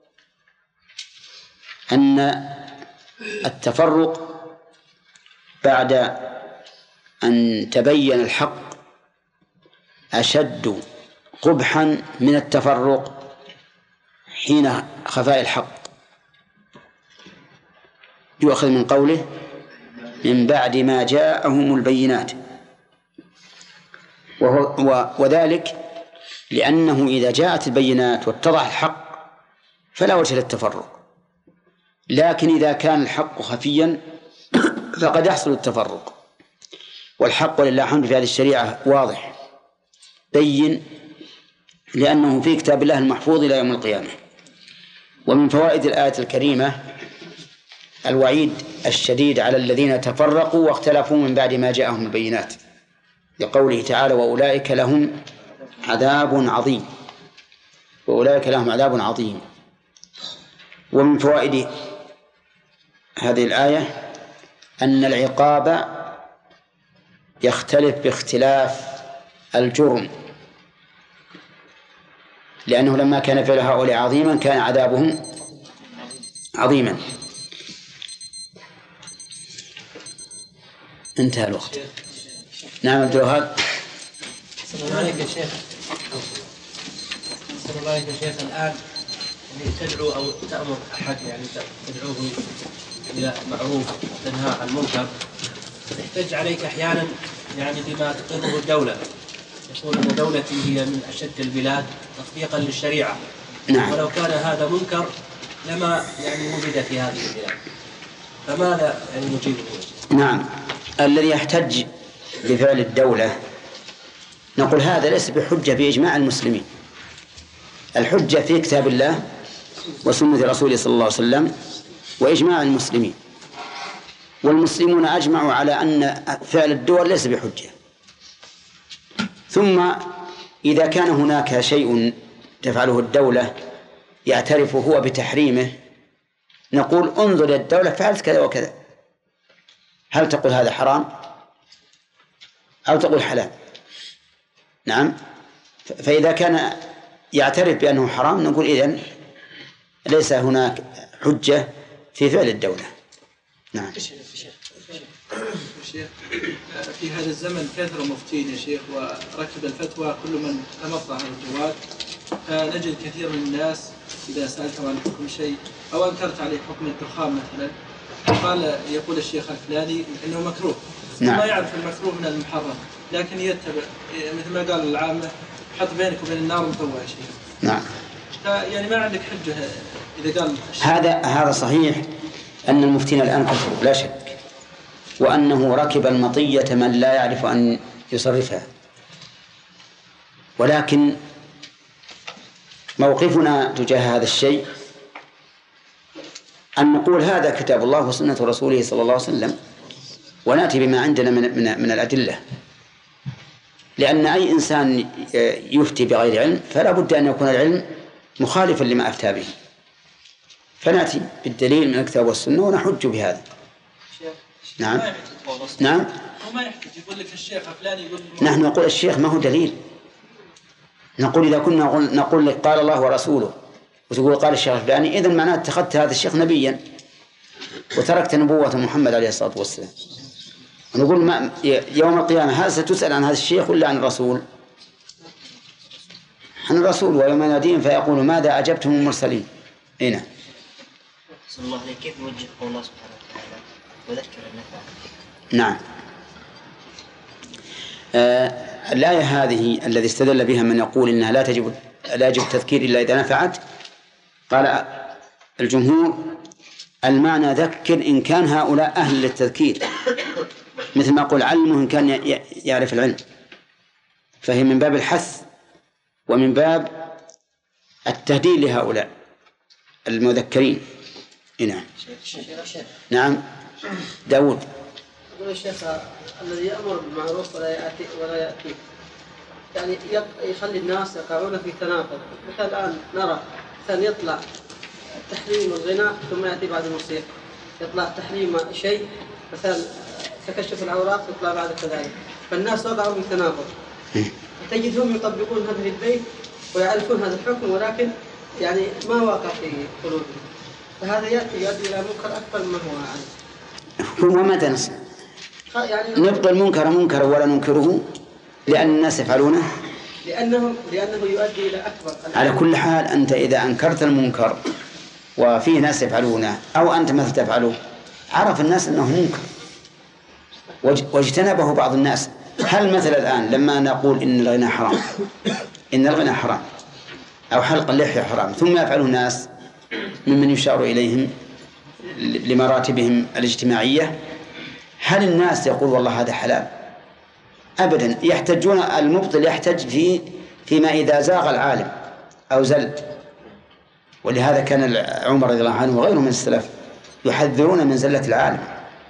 S1: أن التفرق بعد أن تبين الحق أشد قبحا من التفرق حين خفاء الحق، يؤخذ من قوله من بعد ما جاءهم البينات، وذلك لأنه إذا جاءت البينات واتضح الحق فلا وجه للتفرق، لكن إذا كان الحق خفيا فقد يحصل التفرق. والحق ولله الحمد في هذه الشريعة واضح بين، لأنه في كتاب الله المحفوظ إلى يوم القيامة. ومن فوائد الآية الكريمة الوعيد الشديد على الذين تفرقوا واختلفوا من بعد ما جاءهم البينات، لقوله تعالى وأولئك لهم عذاب عظيم، وأولئك لهم عذاب عظيم. ومن فوائد هذه الآية أن العقاب يختلف باختلاف الجرم، لأنه لما كان فعل هؤلاء عظيما كان عذابهم عظيما. انتهى الوقت. نعم عبد الوهاب.
S13: السلام عليكم يا شيخ. السلام عليكم يا شيخ. الآن تدعو أو تأمر أحد تدعوه إلى معروف تنهى عن منكر، يحتج عليك أحيانا بما تقره الدولة، يقول أن دولتي هي من أشد البلاد تطبيقا للشريعة.
S1: نعم.
S13: ولو كان هذا منكر لما وجد في هذه البلاد، فماذا نجيبه؟
S1: نعم، الذي يحتج بفعل الدولة نقول هذا ليس بحجة بإجماع المسلمين، الحجة في كتاب الله وسنة رسوله صلى الله عليه وسلم وإجماع المسلمين، والمسلمون أجمعوا على أن فعل الدول ليس بحجة. ثم إذا كان هناك شيء تفعله الدولة يعترف هو بتحريمه نقول انظر الدولة فعلت كذا وكذا، هل تقول هذا حرام أو تقول حلال؟ نعم. فإذا كان يعترف بأنه حرام نقول إذن ليس هناك حجة في فعل الدولة. نعم.
S6: في هذا الزمن كثر مفتين يا شيخ، وركب الفتوى كل من تمطى على الجوال، فنجد كثير من الناس إذا سألتهم عن حكم شيء أو أنكرت عليه حكم الدخان مثلا قال يقول الشيخ الفلاني إنه مكروه.
S1: نعم.
S6: ما يعرف المكروه من المحرم، لكن يتبع مثل ما قال العامة حط بينك وبين النار مطوع يا شيخ.
S1: نعم.
S6: ما عندك حجة إذا قال
S1: هذا صحيح أن المفتين الآن كفروا لا شك، وأنه ركب المطية من لا يعرف أن يصرفها، ولكن موقفنا تجاه هذا الشيء أن نقول هذا كتاب الله وسنة رسوله صلى الله عليه وسلم، ونأتي بما عندنا من الأدلة، لأن أي إنسان يفتي بغير علم فلا بد أن يكون العلم مخالفا لما أفتى به، فنأتي بالدليل من الكتاب والسنة ونحج بهذا. نعم. نعم.
S6: وما يحتاج يقول لك الشيخ فلان يقول
S1: نحن نقول الشيخ ما هو دليل، نقول إذا كنا نقول لك قال الله ورسوله وتقول قال الشيخ الفلاني إذن معناه اتخذت هذا الشيخ نبيا وتركت نبوة محمد عليه الصلاة والسلام. نقول ما يوم القيامة هل ستسأل عن هذا الشيخ ولا عن الرسول؟ عن الرسول. ويوم يناديهم فيقول ماذا أجبتم المرسلين؟ هنا.
S14: صلى الله عليه كيف يوجه قول الله سبحانه وتعالى وذكر النفع؟
S1: نعم. الآية هذه الذي استدل بها من يقول إنها لا يجب التذكير إلا إذا نفعت، قال الجمهور المعنى ذكر إن كان هؤلاء أهل للتذكير، مثل ما قل علمه إن كان يعرف العلم، فهي من باب الحث ومن باب التهديد لهؤلاء المذكرين. نعم. نعم. داود.
S15: يقول الشيخ الذي يأمر بالمعروف ولا يأتي يخلي الناس يقعون في تناقض. مثل الآن نرى مثلا يطلع تحريم الغناء ثم يأتي بعد الموسيقى، يطلع تحريم شيء مثلا تكشف العورات يطلع بعد كذلك، فالناس وقعوا في تناقض. تجدهم يطبقون هذه البيت ويعرفون هذا الحكم ولكن ما واقع في قلوبهم، فهذا يؤدي إلى منكر أكبر مما هو عنه.
S1: وما تنسى نبقى المنكر منكرا ولا ننكره لأن الناس يفعلونه،
S15: لأنه يؤدي إلى أكبر.
S1: على كل حال أنت إذا أنكرت المنكر وفيه ناس يفعلونه أو أنت مثل تفعله عرف الناس أنه منكر واجتنبه بعض الناس. هل مثل الآن لما نقول إن الغنى حرام أو حلق اللحية حرام ثم يفعله الناس ممن يشار إليهم لمراتبهم الاجتماعية، هل الناس يقول والله هذا حلال؟ أبدا. يحتجون، المبطل يحتج فيما إذا زاغ العالم أو زل. ولهذا كان عمر رضي الله عنه وغيره من السلف يحذرون من زلة العالم.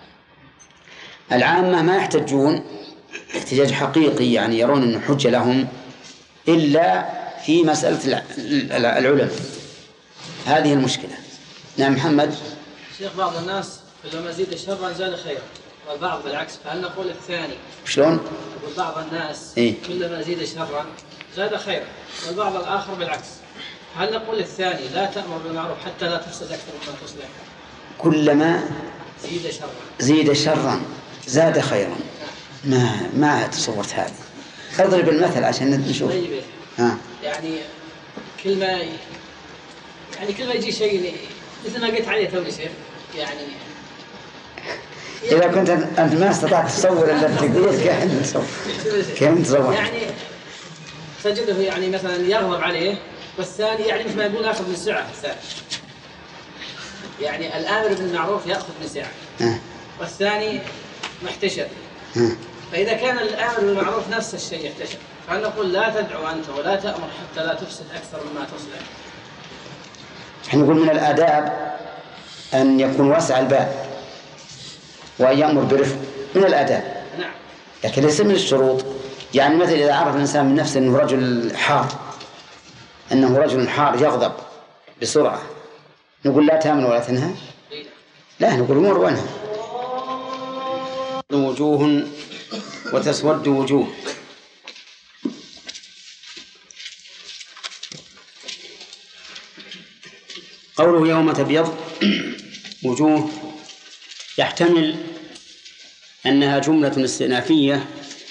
S1: العامة ما يحتجون احتجاج حقيقي، يعني يرون أنه حجة لهم إلا في مسألة العلم. هذه المشكلة. نعم محمد.
S15: شيخ بعض الناس كلما زيد شرا زاد خيرا، والبعض بالعكس، فهل نقول الثاني؟
S1: شلون؟
S15: بعض الناس
S1: إيه؟
S15: كلما زيد شرا زاد خيرا، والبعض الآخر بالعكس، هل نقول الثاني لا تأمر بالمعروف حتى لا تفسد أكثر مما تصلح؟
S1: كلما زيد شرا زاد خيرا، ما تصورت هذه. اضرب المثل عشان نشوف.
S15: يعني كل ما يجي شيء مثل ما قلت عليه توني شيخ، يعني
S1: إذا كنت أنت ما استطعت تصور إلا بتقول كيف تصور؟
S15: يعني تجده يعني مثلا يغضب عليه، والثاني يعني مثل ما يقول أخذ من سعة الثاني، يعني الآمر بالمعروف يأخذ من سعة والثاني محتشر. فإذا كان الآمر بالمعروف نفس الشيء يحتشر، فهل نقول لا تدعو أنت ولا تأمر حتى لا تفسد أكثر مما تصلح؟
S1: نحن نقول من الآداب أن يكون واسع الباب وأن يأمر برفق، من الآداب.
S15: نعم.
S1: لكن ليس من الشروط. يعني مثل إذا عرف الإنسان من نفسه أنه رجل حار يغضب بسرعة، نقول لا تامن ولا تنهى؟ لا، نقول مر وانهى. وجوه وتسود وجوه. قوله يوم تبيض وجوه يحتمل أنها جملة استئنافية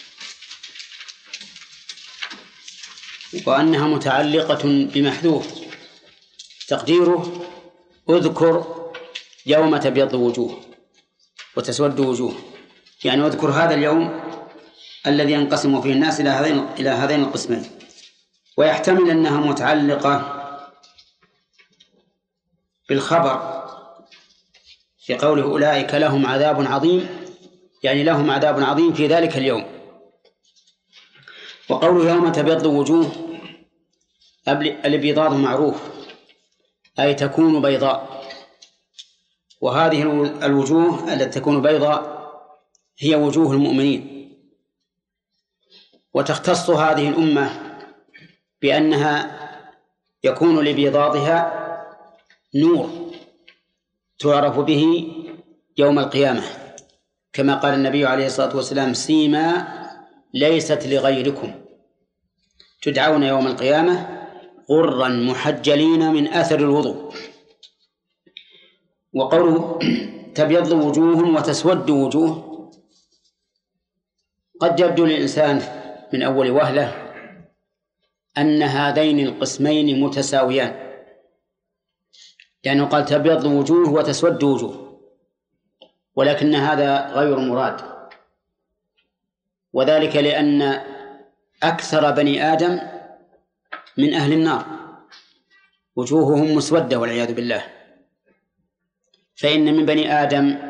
S1: وأنها متعلقة بمحذوف تقديره اذكر يوم تبيض وجوه وتسود وجوه، يعني اذكر هذا اليوم الذي ينقسم فيه الناس إلى هذين القسمين. ويحتمل أنها متعلقة بالخبر في قوله أولئك لهم عذاب عظيم، يعني لهم عذاب عظيم في ذلك اليوم. وقوله يوم تبيض وجوه الابيضاض معروف، أي تكون بيضاء، وهذه الوجوه التي تكون بيضاء هي وجوه المؤمنين. وتختص هذه الأمة بأنها يكون لبيضاضها نور تعرف به يوم القيامة، كما قال النبي عليه الصلاة والسلام سيما ليست لغيركم تدعون يوم القيامة غرا محجلين من أثر الوضوء. وقوله تبيض وجوه وتسود وجوه قد يبدو للإنسان من أول وهلة أن هذين القسمين متساويان، لأنه قال تبيض وجوه وتسود وجوه، ولكن هذا غير مراد، وذلك لأن أكثر بني آدم من أهل النار وجوههم مسودة والعياذ بالله. فإن من بني آدم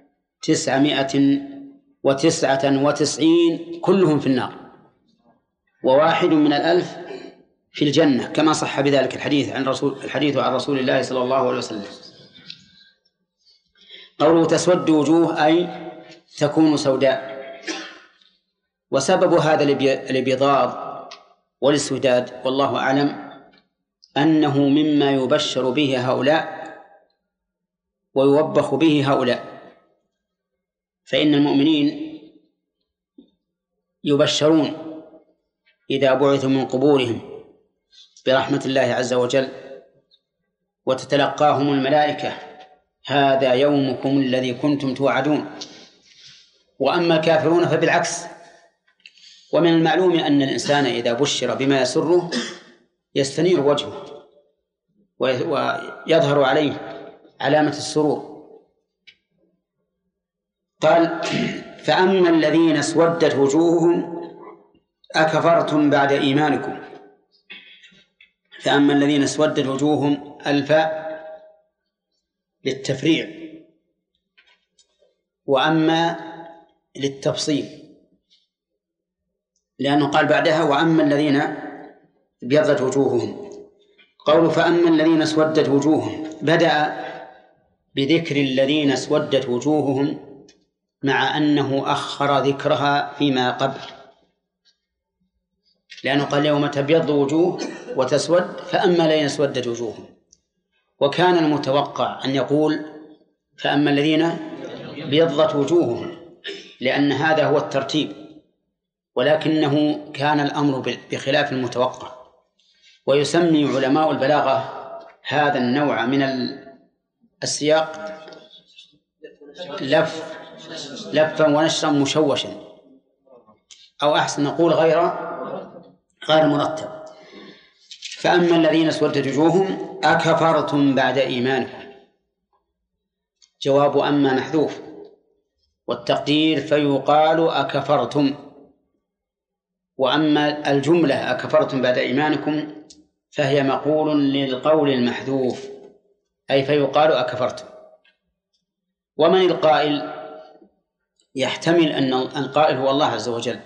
S1: 999 كلهم في النار، وواحد من 1000 في الجنة، كما صح بذلك الحديث عن رسول الله صلى الله عليه وسلم. قوله تسود وجوه أي تكون سوداء. وسبب هذا الابيضاض والاسوداد والله أعلم أنه مما يبشر به هؤلاء ويوبخ به هؤلاء. فإن المؤمنين يبشرون إذا بعثوا من قبورهم برحمة الله عز وجل، وتتلقاهم الملائكة هذا يومكم الذي كنتم توعدون. وأما الكافرون فبالعكس. ومن المعلوم أن الإنسان إذا بشر بما يسره يستنير وجهه ويظهر عليه علامة السرور. قال فأما الذين اسودت وجوههم أكفرتم بعد إيمانكم. فأما الذين اسودت وجوههم الفاء للتفريع، وأما للتفصيل، لأنه قال بعدها وأما الذين ابيضت وجوههم. قول فأما الذين اسودت وجوههم بدأ بذكر الذين اسودت وجوههم مع أنه أخر ذكرها فيما قبل، لأنه قال يوم تبيض وجوه وتسود فأما الذين اسودت وجوههم، وكان المتوقع أن يقول فأما الذين ابيضت وجوههم، لأن هذا هو الترتيب، ولكنه كان الأمر بخلاف المتوقع. ويسمي علماء البلاغة هذا النوع من السياق لفا ونشرا مشوشا، أو أحسن نقول غير مرتب. فأما الذين اسودت وجوههم أكفرتم بعد إيمانكم. جواب أما محذوف، والتقدير فيقال أكفرتم. وأما الجملة أكفرتم بعد إيمانكم فهي مقول للقول المحذوف، أي فيقال أكفرتم. ومن القائل؟ يحتمل أن القائل هو الله عز وجل،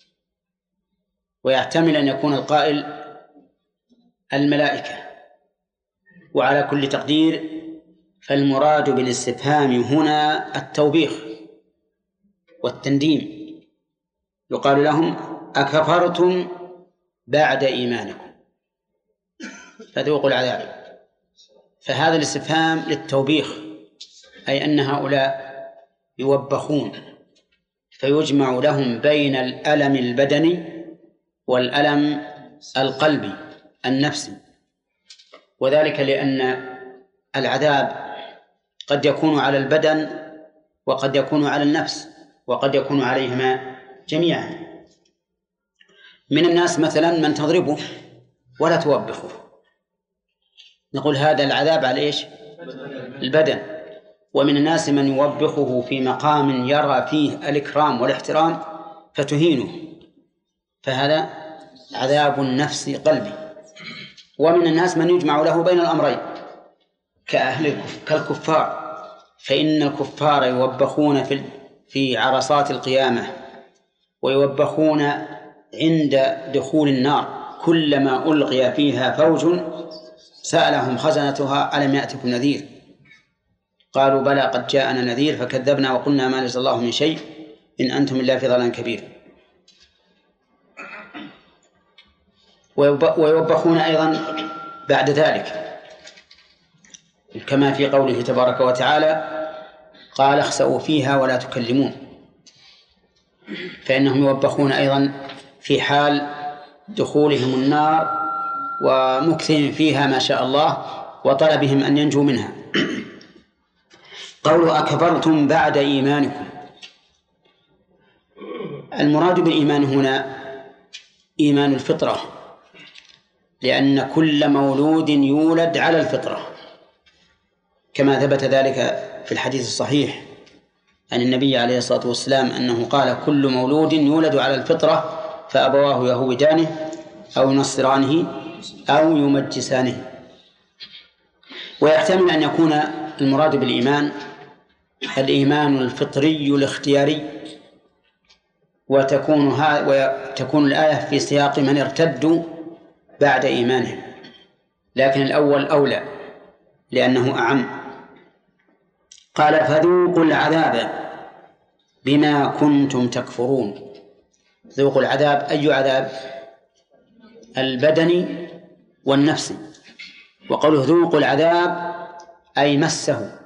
S1: ويحتمل أن يكون القائل الملائكة. وعلى كل تقدير فالمراد بالاستفهام هنا التوبيخ والتنديم. يقال لهم أكفرتم بعد إيمانكم فذوقوا العذاب. فهذا الاستفهام للتوبيخ، أي أن هؤلاء يوبخون، فيجمع لهم بين الألم البدني والألم القلبي النفسي. وذلك لأن العذاب قد يكون على البدن وقد يكون على النفس وقد يكون عليهما جميعا. من الناس مثلا من تضربه ولا توبخه، نقول هذا العذاب على إيش؟ البدن. ومن الناس من يوبخه في مقام يرى فيه الإكرام والاحترام فتهينه، فهذا عذاب نفسي قلبي. ومن الناس من يجمع له بين الأمرين كالكفار، فإن الكفار يوبخون في عرصات القيامة، ويوبخون عند دخول النار كلما ألقي فيها فوج سألهم خزنتها ألم يأتكم نذير؟ قالوا بلى قد جاءنا نذير فكذبنا وقلنا ما نزل الله من شيء إن أنتم إلا في ضلال كبير. ويوبخون أيضا بعد ذلك كما في قوله تبارك وتعالى قال اخسئوا فيها ولا تكلمون، فإنهم يوبخون أيضا في حال دخولهم النار ومكثهم فيها ما شاء الله وطلبهم أن ينجوا منها. قولوا أكفرتم بعد إيمانكم، المراد بالإيمان هنا إيمان الفطرة، لأن كل مولود يولد على الفطرة، كما ثبت ذلك في الحديث الصحيح عن النبي عليه الصلاة والسلام أنه قال كل مولود يولد على الفطرة فأبواه يهودانه أو ينصرانه أو يمجسانه. ويحتمل أن يكون المراد بالإيمان الإيمان الفطري الاختياري، وتكون الآية في سياق من ارتدوا بعد إيمانهم، لكن الأول أولى لأنه أعم. قال فذوقوا العذاب بما كنتم تكفرون. ذوقوا العذاب، أي عذاب؟ البدني والنفسي. وقوله ذوقوا العذاب أي مسه.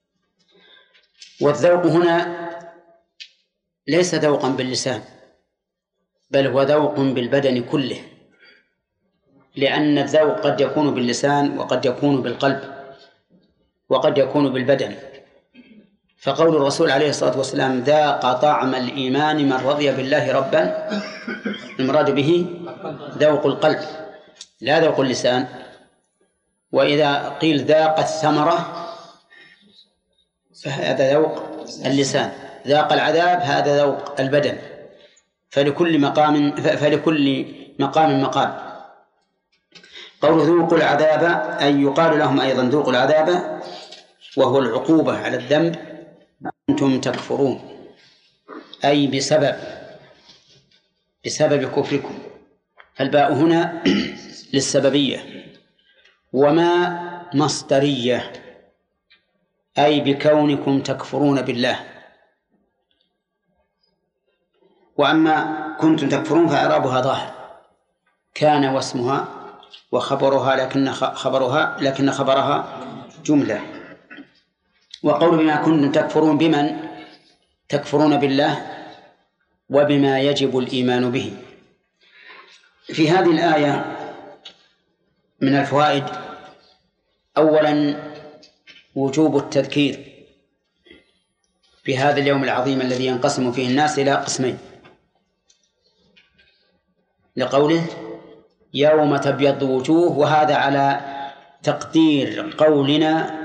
S1: والذوق هنا ليس ذوقا باللسان، بل هو ذوق بالبدن كله، لأن الذوق قد يكون باللسان وقد يكون بالقلب وقد يكون بالبدن. فقول الرسول عليه الصلاة والسلام ذاق طعم الإيمان من رضي بالله ربا، المراد به ذوق القلب لا ذوق اللسان. وإذا قيل ذاق الثمرة فهذا ذوق اللسان، ذاق العذاب هذا ذوق البدن، فلكل مقام مقال. قول ذوقوا العذاب أي يقال لهم أيضا ذوقوا العذاب، وهو العقوبة على الذنب أنتم تكفرون، أي بسبب كفركم. فالباء هنا للسببية، وما مصدرية أي بكونكم تكفرون بالله. وأما كنتم تكفرون فإعرابها ظاهر، كان واسمها وخبرها لكن خبرها جملة. وقول بما كنتم تكفرون، بمن تكفرون بالله وبما يجب الإيمان به. في هذه الآية من الفوائد أولا وجوب التذكير بهذا اليوم العظيم الذي ينقسم فيه الناس إلى قسمين، لقوله يوم تبيض وجوه، وهذا على تقدير قولنا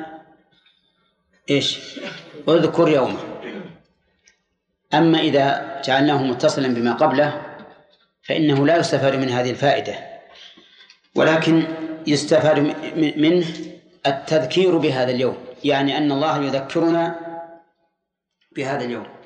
S1: اذكر يومه. أما إذا جعلناه متصلا بما قبله فإنه لا يستفاد من هذه الفائدة، ولكن يستفاد منه التذكير بهذا اليوم، يعني أن الله يذكرنا بهذا اليوم.